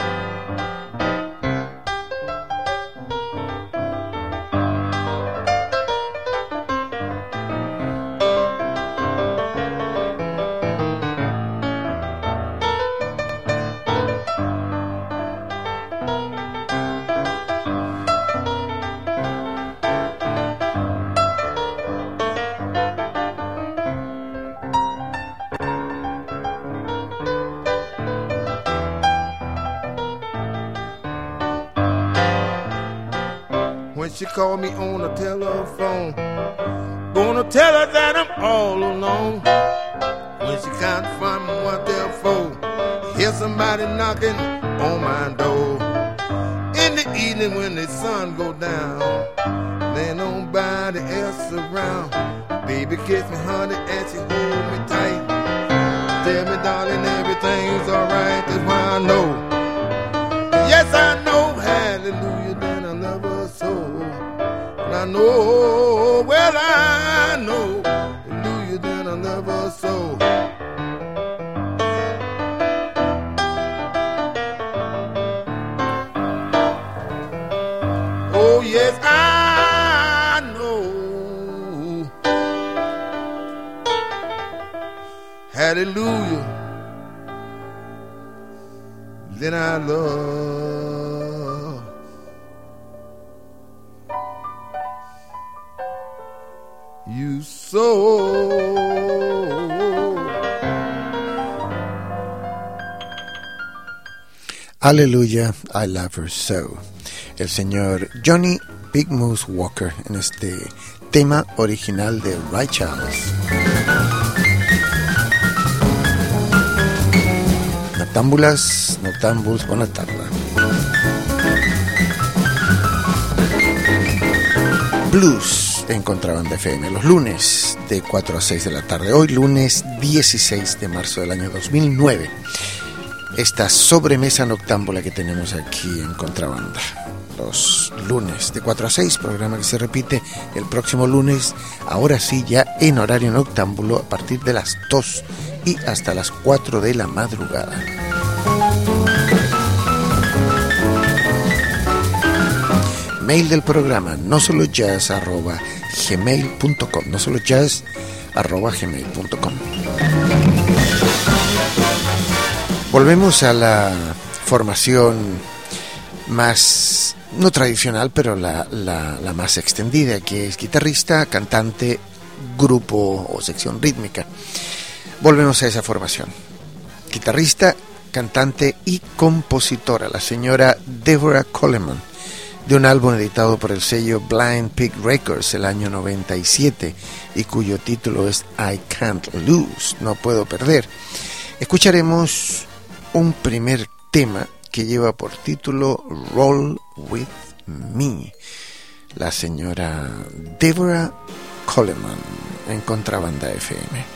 When she called me on the telephone, gonna tell her that I'm all alone. When she can't find what they're for, hear somebody knocking on my door. In the evening when the sun go down, there nobody else around. Baby kiss me, honey, and she hold me tight. Tell me, darling, everything's alright. That's why I know. Yes, I know. Hallelujah, then I love her so. I know, well I know, hallelujah, then I love her so. yes, I know. Hallelujah. Then I love you so. Hallelujah, I love her so. El señor Johnny Big Moose Walker en este tema original de Ray Charles. Noctámbuls, buena tarde. Blues en Contrabanda FM, los lunes de 4 a 6 de la tarde. Hoy lunes 16 de marzo del año 2009. Esta sobremesa noctámbula que tenemos aquí en Contrabanda. Los lunes de 4 a 6, programa que se repite el próximo lunes, ahora sí ya en horario noctámbulo a partir de las 2 y hasta las 4 de la madrugada. Mail del programa nosolojazz@gmail.com, nosolojazz@gmail.com. Volvemos a la formación más, no tradicional, pero la más extendida, que es guitarrista, cantante, grupo o sección rítmica. Volvemos a esa formación. Guitarrista, cantante y compositora, la señora Deborah Coleman, de un álbum editado por el sello Blind Pig Records el año 97 y cuyo título es I Can't Lose, no puedo perder. Escucharemos un primer tema que lleva por título Roll With Me, la señora Deborah Coleman en Contrabanda FM.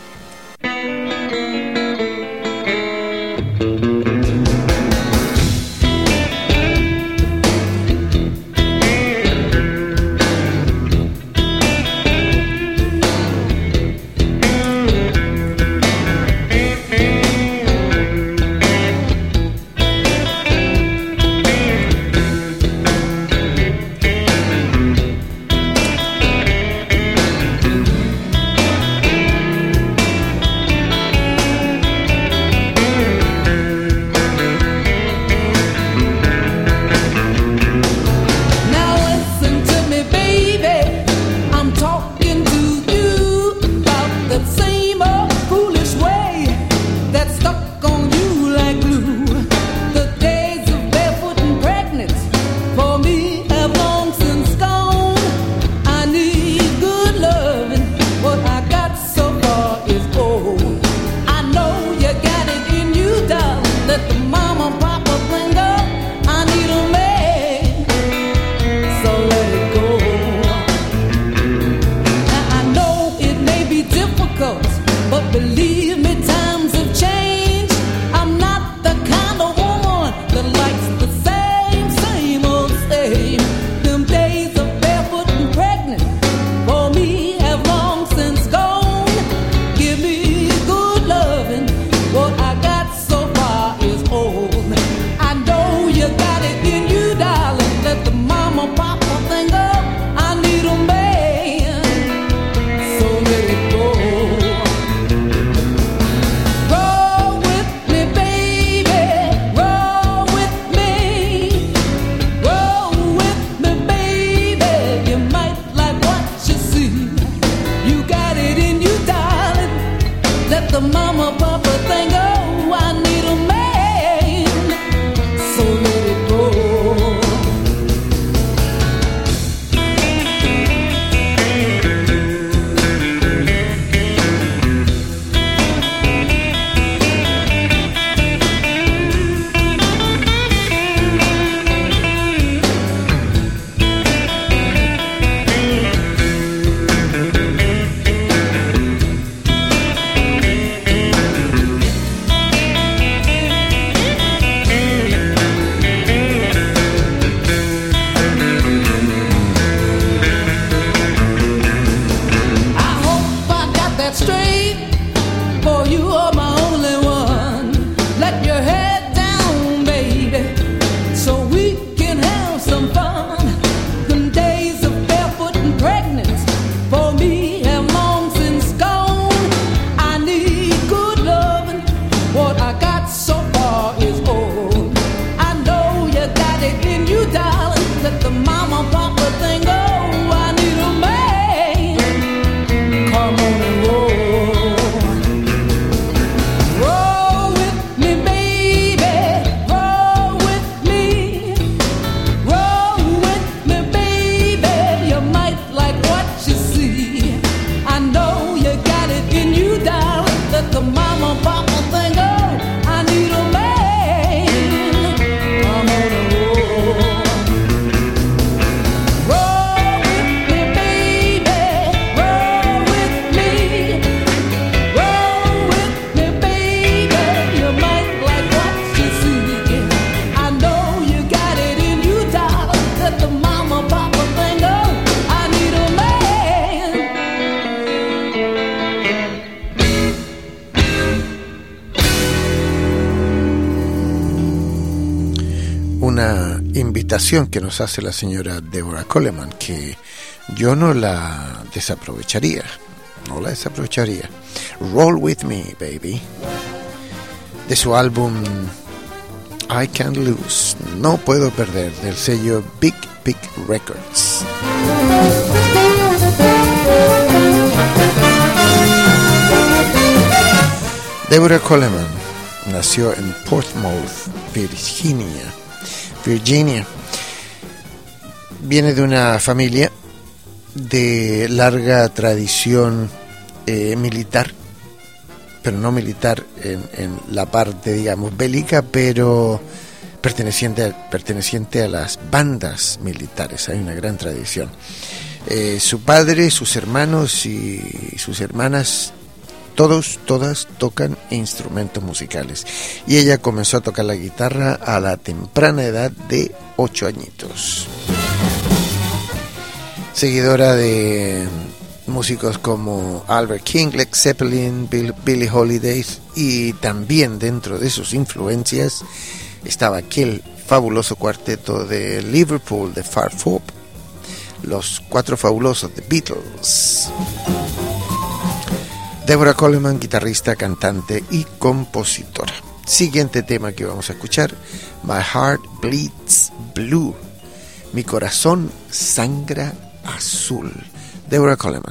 Some fun. Them days invitación que nos hace la señora Deborah Coleman, que yo no la desaprovecharía. Roll With Me, Baby, de su álbum I Can't Lose, No Puedo Perder, del sello Big Big Records. Deborah Coleman nació en Portsmouth, Virginia. Viene de una familia de larga tradición militar, pero no militar en la parte, digamos, bélica, pero perteneciente a las bandas militares. Hay una gran tradición. Su padre, sus hermanos y sus hermanas, todas tocan instrumentos musicales, y ella comenzó a tocar la guitarra a la temprana edad de 8 añitos. Seguidora de músicos como Albert King, Led Zeppelin, Billie Holiday, y también dentro de sus influencias estaba aquel fabuloso cuarteto de Liverpool de Far Four, los cuatro fabulosos The Beatles. Deborah Coleman, guitarrista, cantante y compositora. Siguiente tema que vamos a escuchar, My Heart Bleeds Blue, mi corazón sangra azul, Deborah Coleman.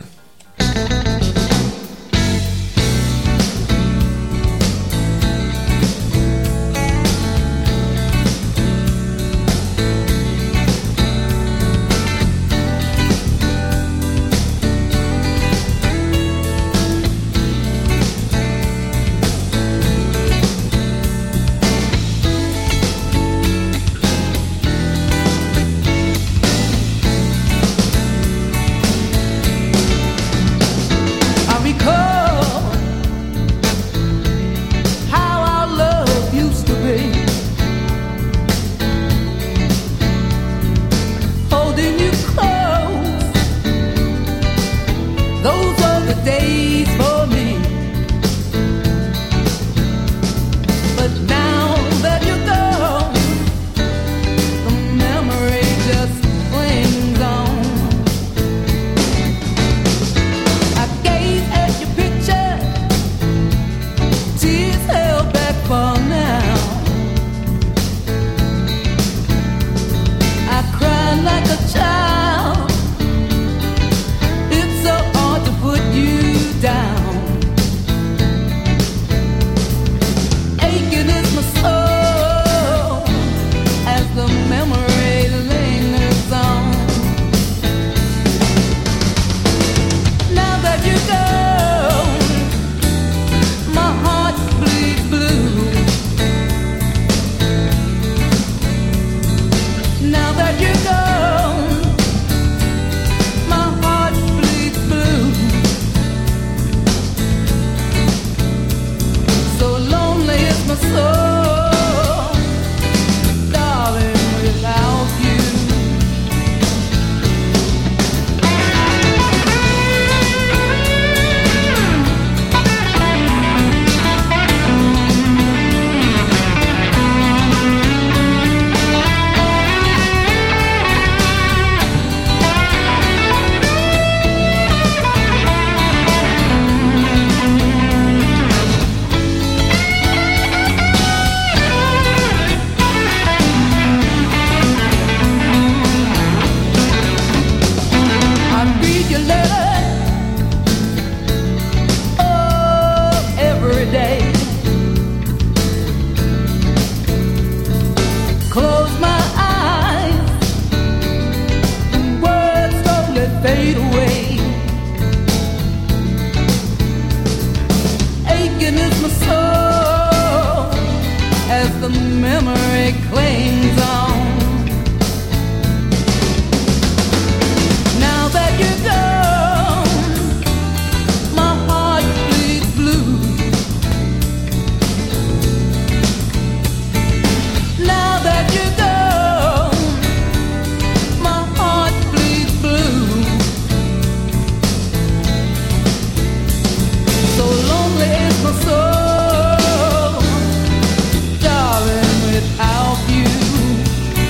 Darling, without you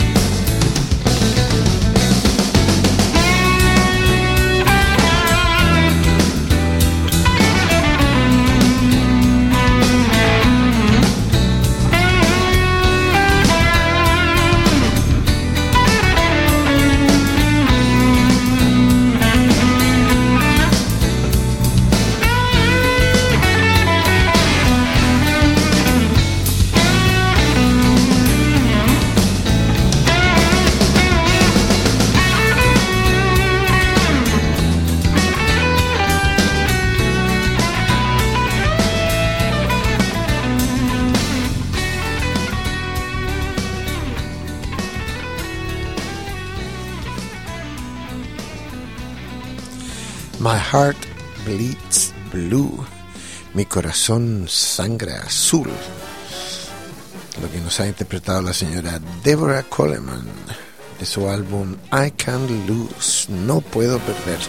My Heart Bleeds Blue, mi corazón sangra azul, lo que nos ha interpretado la señora Deborah Coleman de su álbum I Can't Lose, no puedo perder.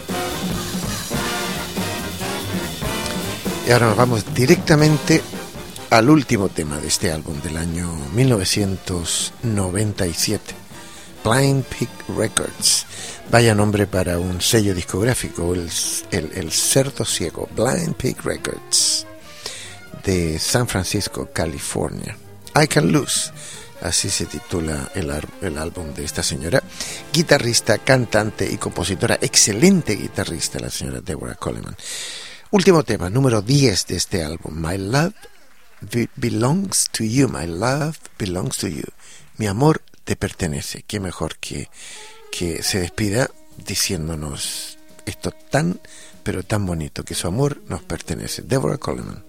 Y ahora nos vamos directamente al último tema de este álbum del año 1997, Blind Pig Records. Vaya nombre para un sello discográfico, el Cerdo Ciego, Blind Pig Records, de San Francisco, California. I Can Lose, así se titula el álbum de esta señora, guitarrista, cantante y compositora, excelente guitarrista, la señora Deborah Coleman. Último tema, número 10 de este álbum, My Love Belongs to You, My Love Belongs to You. Mi amor te pertenece. Qué mejor que se despida diciéndonos esto tan, pero tan bonito, que su amor nos pertenece. Deborah Coleman.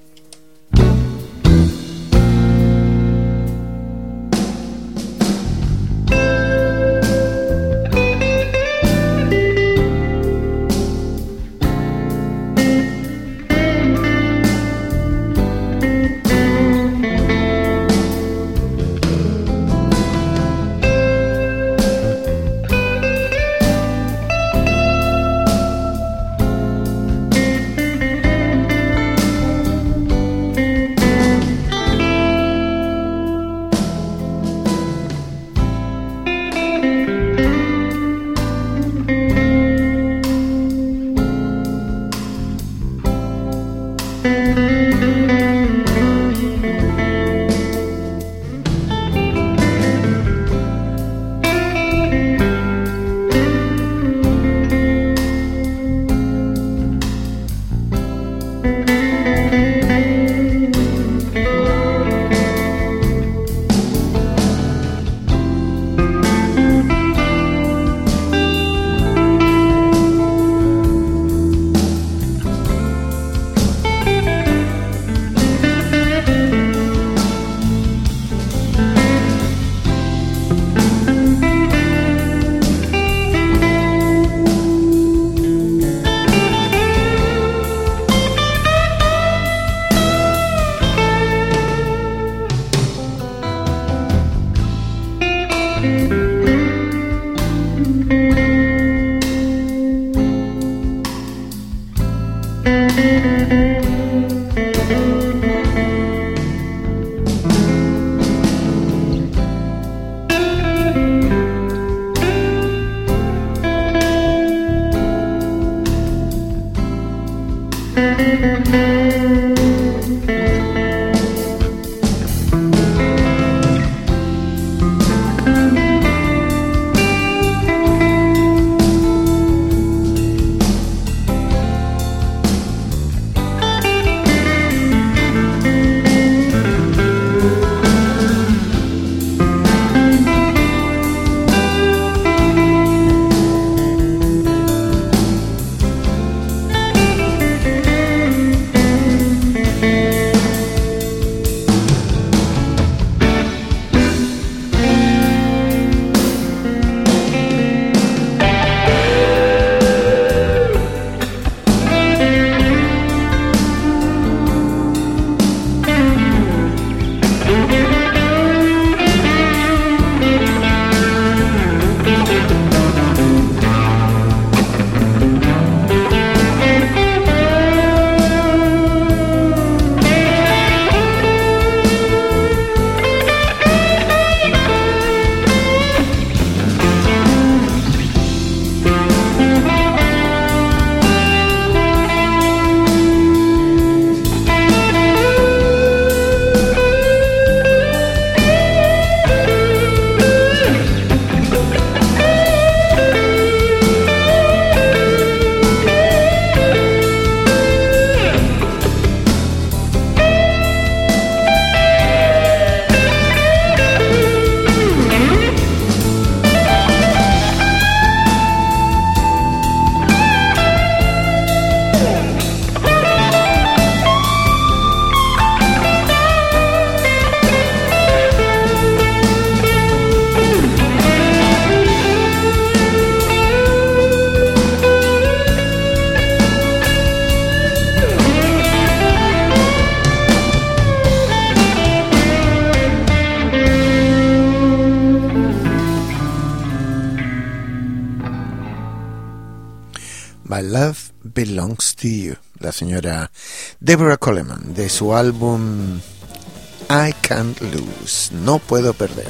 My Love Belongs to You, la señora Deborah Coleman, de su álbum I Can't Lose, No Puedo Perder.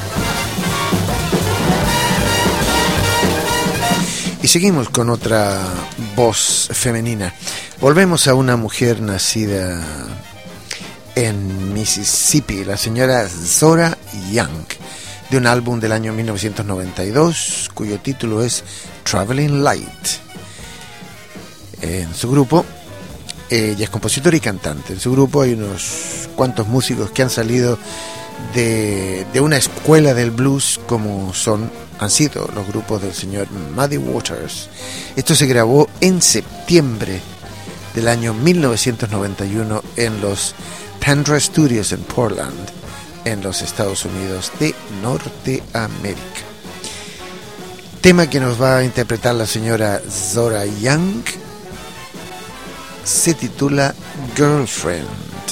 Y seguimos con otra voz femenina. Volvemos a una mujer nacida en Mississippi, la señora Zora Young, de un álbum del año 1992 cuyo título es Traveling Light. En su grupo, ella es compositora y cantante. En su grupo hay unos cuantos músicos que han salido de una escuela del blues, como han sido los grupos del señor Muddy Waters. Esto se grabó en septiembre del año 1991 en los Tundra Studios en Portland, en los Estados Unidos de Norteamérica. Tema que nos va a interpretar la señora Zora Young se titula Girlfriend.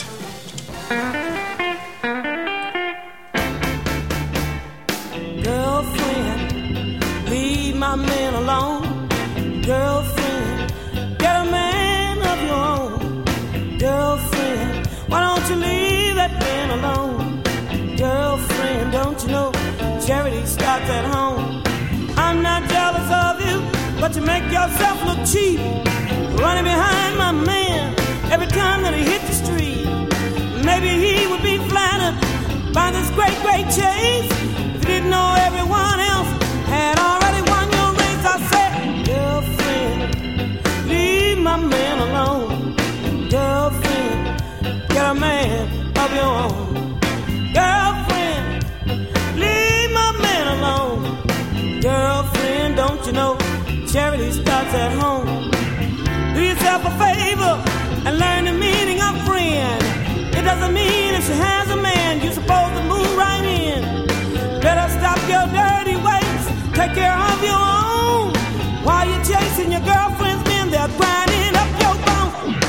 Girlfriend, leave my man alone. Girlfriend, get a man of your own. Girlfriend, why don't you leave that man alone? Girlfriend, don't you know charity starts at home? I'm not jealous of you, but you make yourself look cheap, running behind my man every time that he hit the street. Maybe he would be flattered by this great, great chase if he didn't know everyone else had already won your race. I said, girlfriend, leave my man alone. Girlfriend, get a man of your own. Girlfriend, leave my man alone. Girlfriend, don't you know charity starts at home? Do yourself a favor and learn the meaning of friend. It doesn't mean if she has a man, you're supposed to move right in. Better stop your dirty ways, take care of your own. While you're chasing your girlfriend's men, they're grinding up your bones.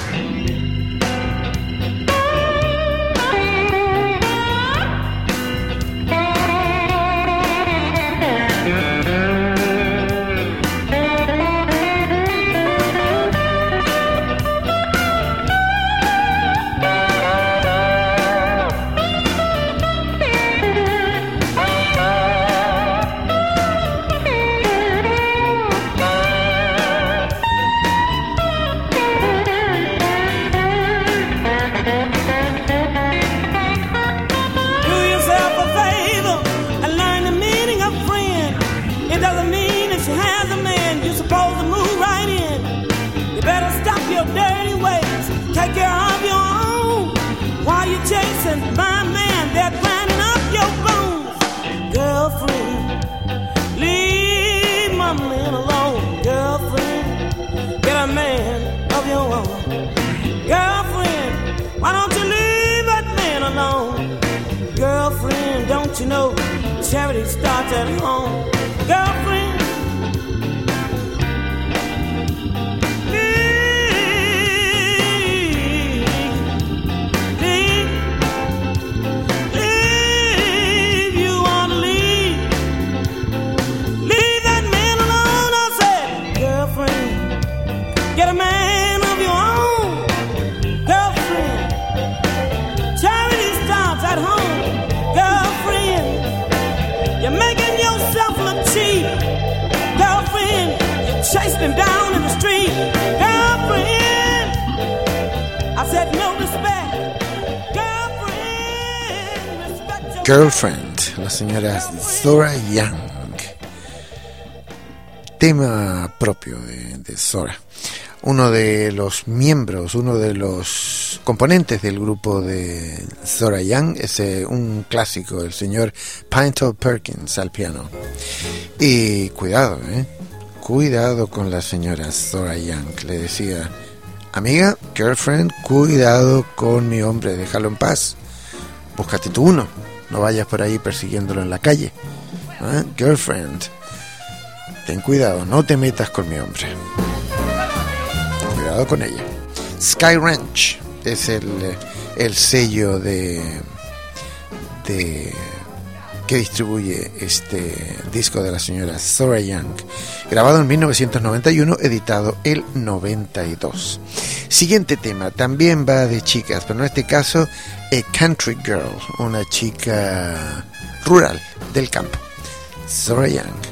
Take care of your own. While you're chasing my man, they're grinding up your bones. Girlfriend, leave my man alone. Girlfriend, get a man of your own. Girlfriend, why don't you leave that man alone? Girlfriend, don't you know charity starts at home? Girlfriend, get a man of your own. Girlfriend, charity starts at home. Girlfriend, you're making yourself look cheap. Girlfriend, you're chasing him down in the street. Girlfriend, I said no respect. Girlfriend, respect your Girlfriend, la señora Zora Young. Tema propio de Zora. Uno de los miembros, uno de los componentes del grupo de Zora Young es un clásico, el señor Pinto Perkins al piano. Y cuidado, cuidado con la señora Zora Young. Le decía, amiga, girlfriend, cuidado con mi hombre, déjalo en paz. Búscate tú uno, no vayas por ahí persiguiéndolo en la calle. Girlfriend, ten cuidado, no te metas con mi hombre. Cuidado con ella. Sky Ranch es el sello de que distribuye este disco de la señora Thora Young, grabado en 1991, editado el 92. Siguiente tema, también va de chicas, pero en este caso A Country Girl, una chica rural del campo, Thora Young.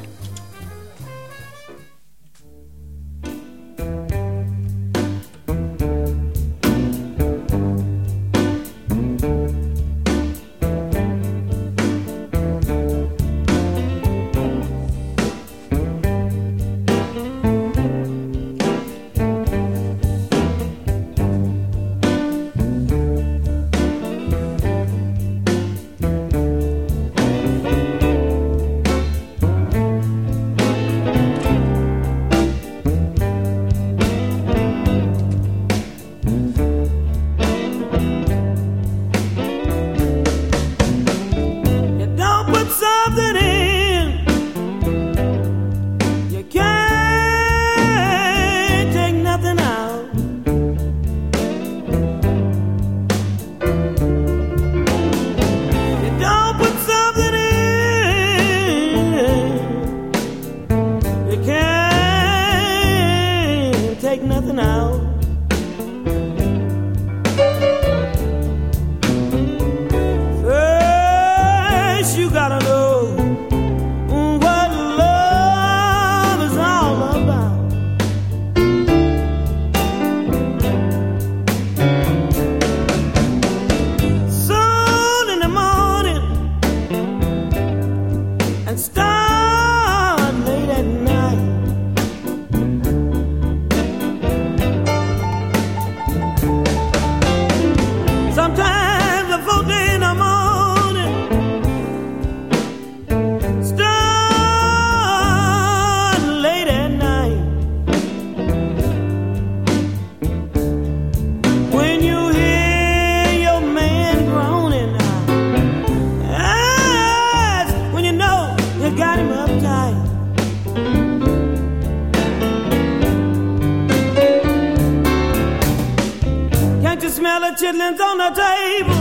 chitlins on the table.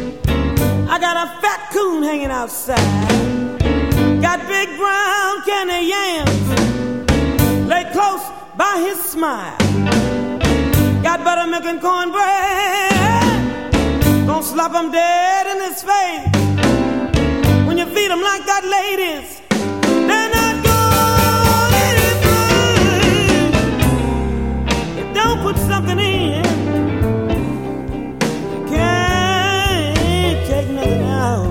I got a fat coon hanging outside. Got big brown candy yams laid close by his smile. Got buttermilk and cornbread, gonna slap him dead in his face. When you feed him like that, ladies, they're not gonna eat it good. You don't put something in, you can't take nothing out.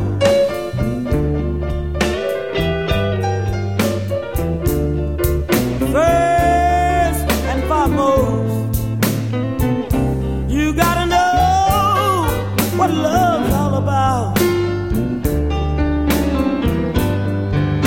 First and foremost, you gotta know what love's all about.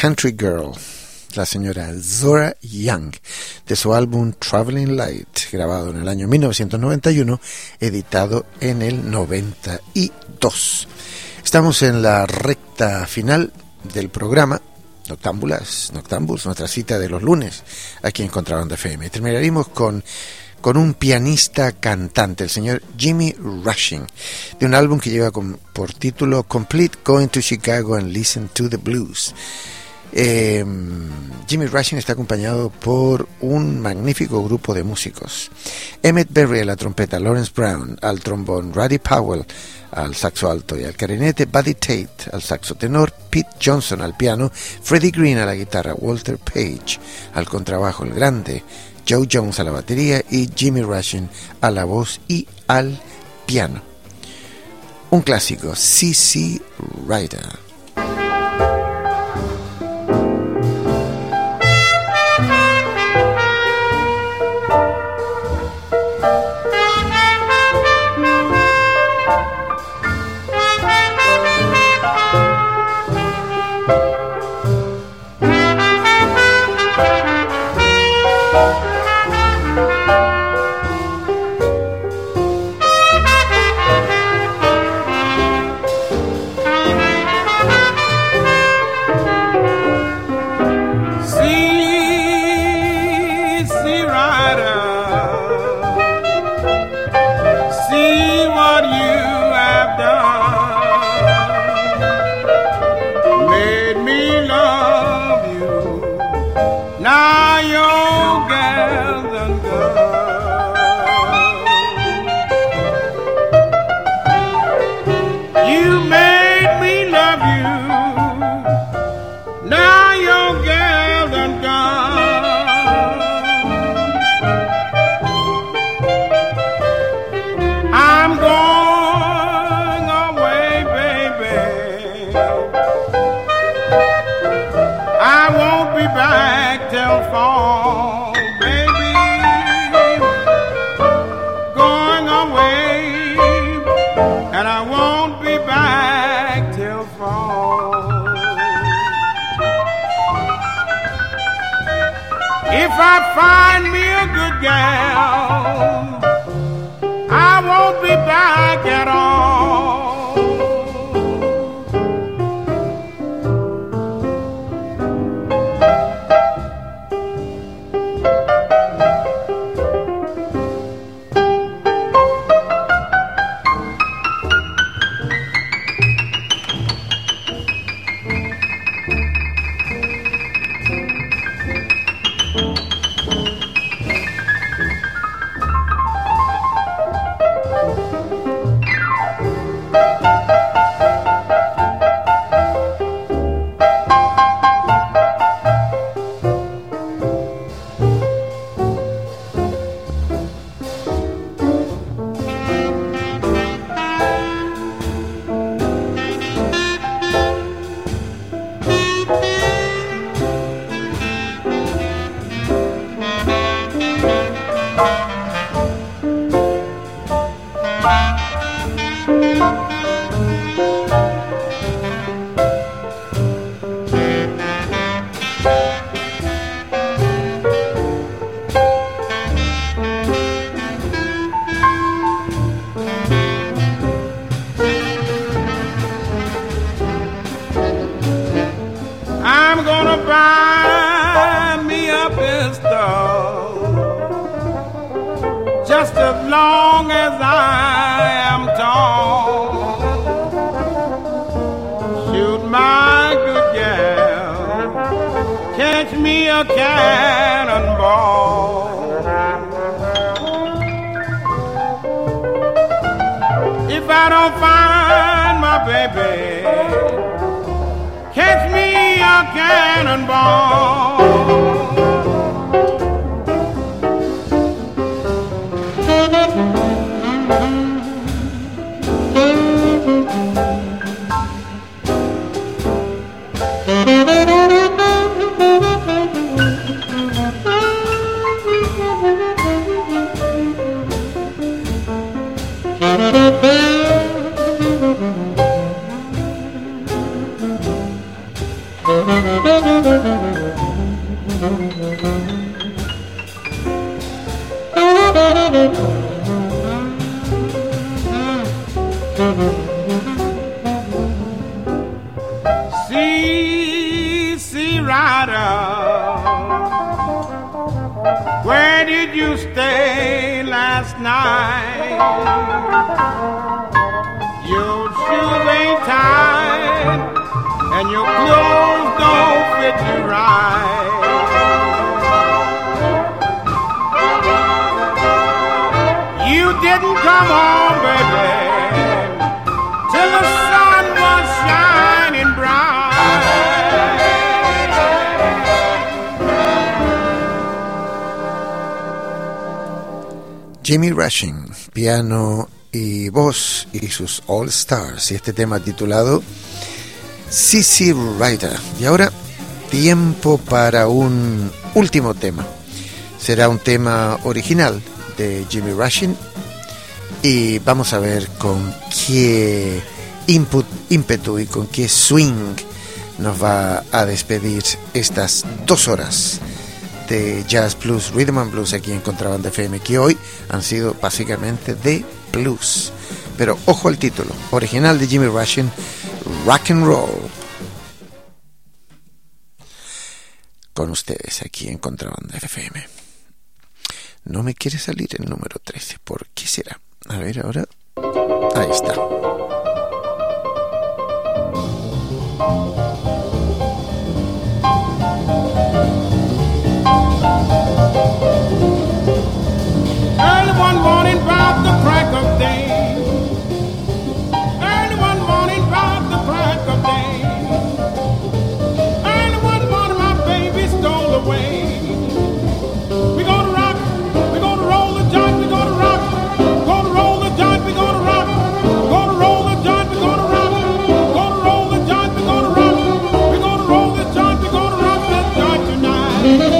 Country Girl, la señora Zora Young, de su álbum Traveling Light, grabado en el año 1991, editado en el 92. Estamos en la recta final del programa Noctambuls, nuestra cita de los lunes aquí en Contrabanda FM. Terminaremos con un pianista cantante, el señor Jimmy Rushing, de un álbum que lleva por título Complete Going to Chicago and Listen to the Blues. Jimmy Rushing está acompañado por un magnífico grupo de músicos: Emmett Berry a la trompeta, Lawrence Brown al trombón, Roddy Powell al saxo alto y al clarinete, Buddy Tate al saxo tenor, Pete Johnson al piano, Freddie Green a la guitarra, Walter Page al contrabajo, el grande Joe Jones a la batería y Jimmy Rushing a la voz y al piano. Un clásico, C.C. Rider. Find me a good gal, I won't be back at all. C.C. Rider, where did you stay last night? Your shoes ain't tied and your clothes don't fit you right. You didn't come home, baby, till the sun was shining bright. Jimmy Rushing, piano y voz y sus All Stars, y este tema titulado C.C. Rider. Y ahora tiempo para un último tema. Será un tema original de Jimmy Rushing y vamos a ver con qué ímpetu y con qué swing nos va a despedir estas 2 horas de Jazz Blues, Rhythm and Blues aquí en Contrabanda FM, que hoy han sido básicamente de blues. Pero ojo al título, original de Jimmy Rushing, Rock and Roll. Con ustedes aquí en Contrabanda FM. No me quiere salir el número 13, ¿por qué será? A ver ahora, ahí está. Early one morning, about the crack of day. Early one morning, about the crack of day. Early one morning, my baby stole away. We're gonna rock, we're gonna roll the joint, we're gonna rock. Gonna roll the joint, we're gonna rock. Gonna roll the joint, we're gonna rock. Gonna roll the joint, we're gonna rock. We're gonna roll the joint, we're gonna rock that joint tonight.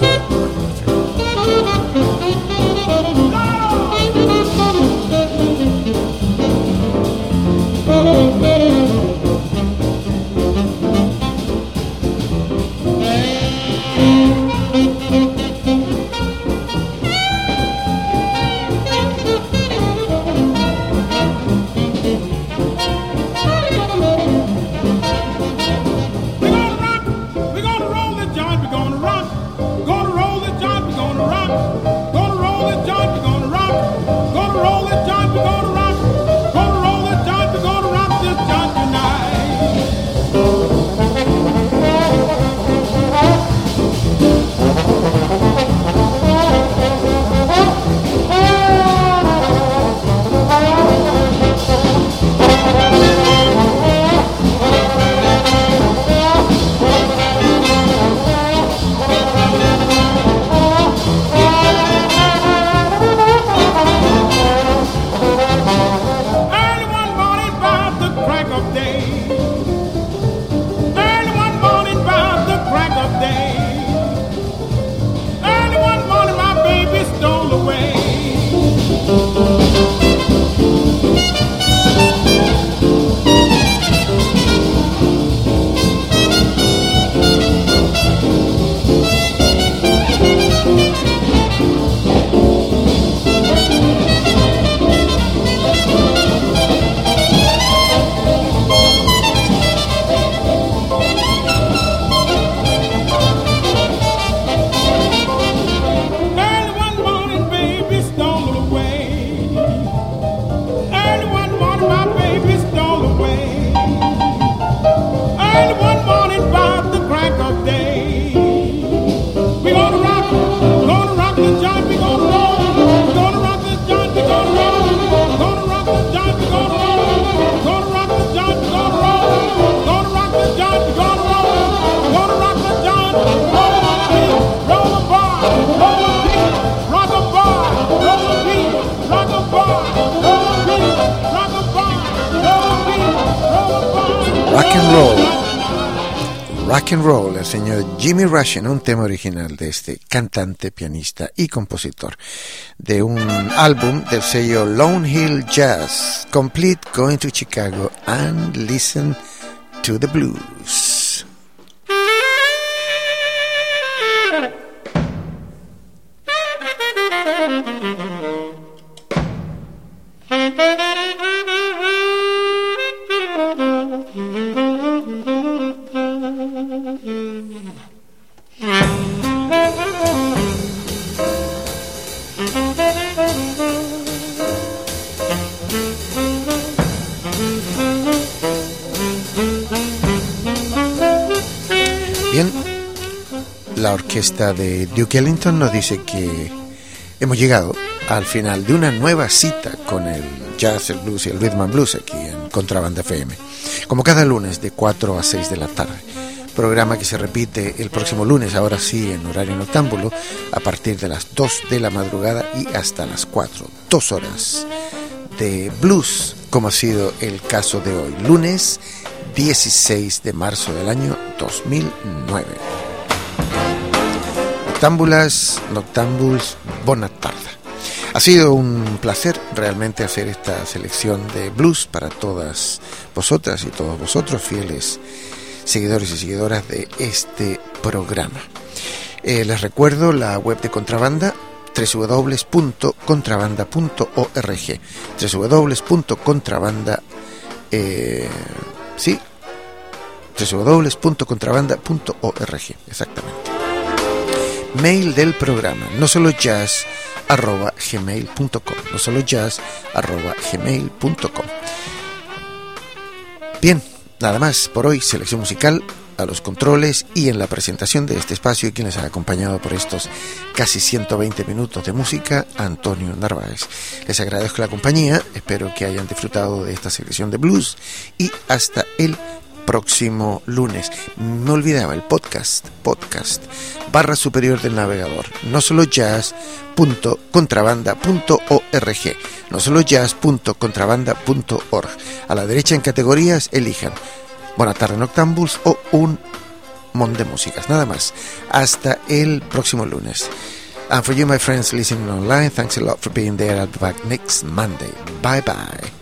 Rock and Roll, el señor Jimmy Rushing, un tema original de este cantante, pianista y compositor de un álbum del sello Lone Hill Jazz, Complete Going to Chicago and Listen to the Blues. Bien, la orquesta de Duke Ellington nos dice que hemos llegado al final de una nueva cita con el jazz, el blues y el rhythm and blues aquí en Contrabanda FM, como cada lunes de 4 a 6 de la tarde. Programa que se repite el próximo lunes, ahora sí en horario noctámbulo, a partir de las 2 de la madrugada y hasta las 4. 2 horas de blues, como ha sido el caso de hoy, lunes 16 de marzo del año 2009. Noctámbuls, bona tarda. Ha sido un placer realmente hacer esta selección de blues para todas vosotras y todos vosotros, fieles seguidores y seguidoras de este programa. Les recuerdo la web de Contrabanda, www.contrabanda.org, www.contrabanda.org, exactamente. Mail del programa, no solo jazz@gmail.com, no solo jazz@gmail.com. Bien, nada más por hoy. Selección musical a los controles y en la presentación de este espacio, y quien les ha acompañado por estos casi 120 minutos de música, Antonio Narváez. Les agradezco la compañía, espero que hayan disfrutado de esta selección de blues y hasta el próximo lunes. Me olvidaba el podcast, barra superior del navegador, no solo jazz.contrabanda.org, no solo jazz.contrabanda.org. A la derecha en categorías elijan Buena tarde Noctámbuls o un montón de músicas, nada más. Hasta el próximo lunes. And for you, my friends listening online, thanks a lot for being there. I'll be back next Monday. Bye bye.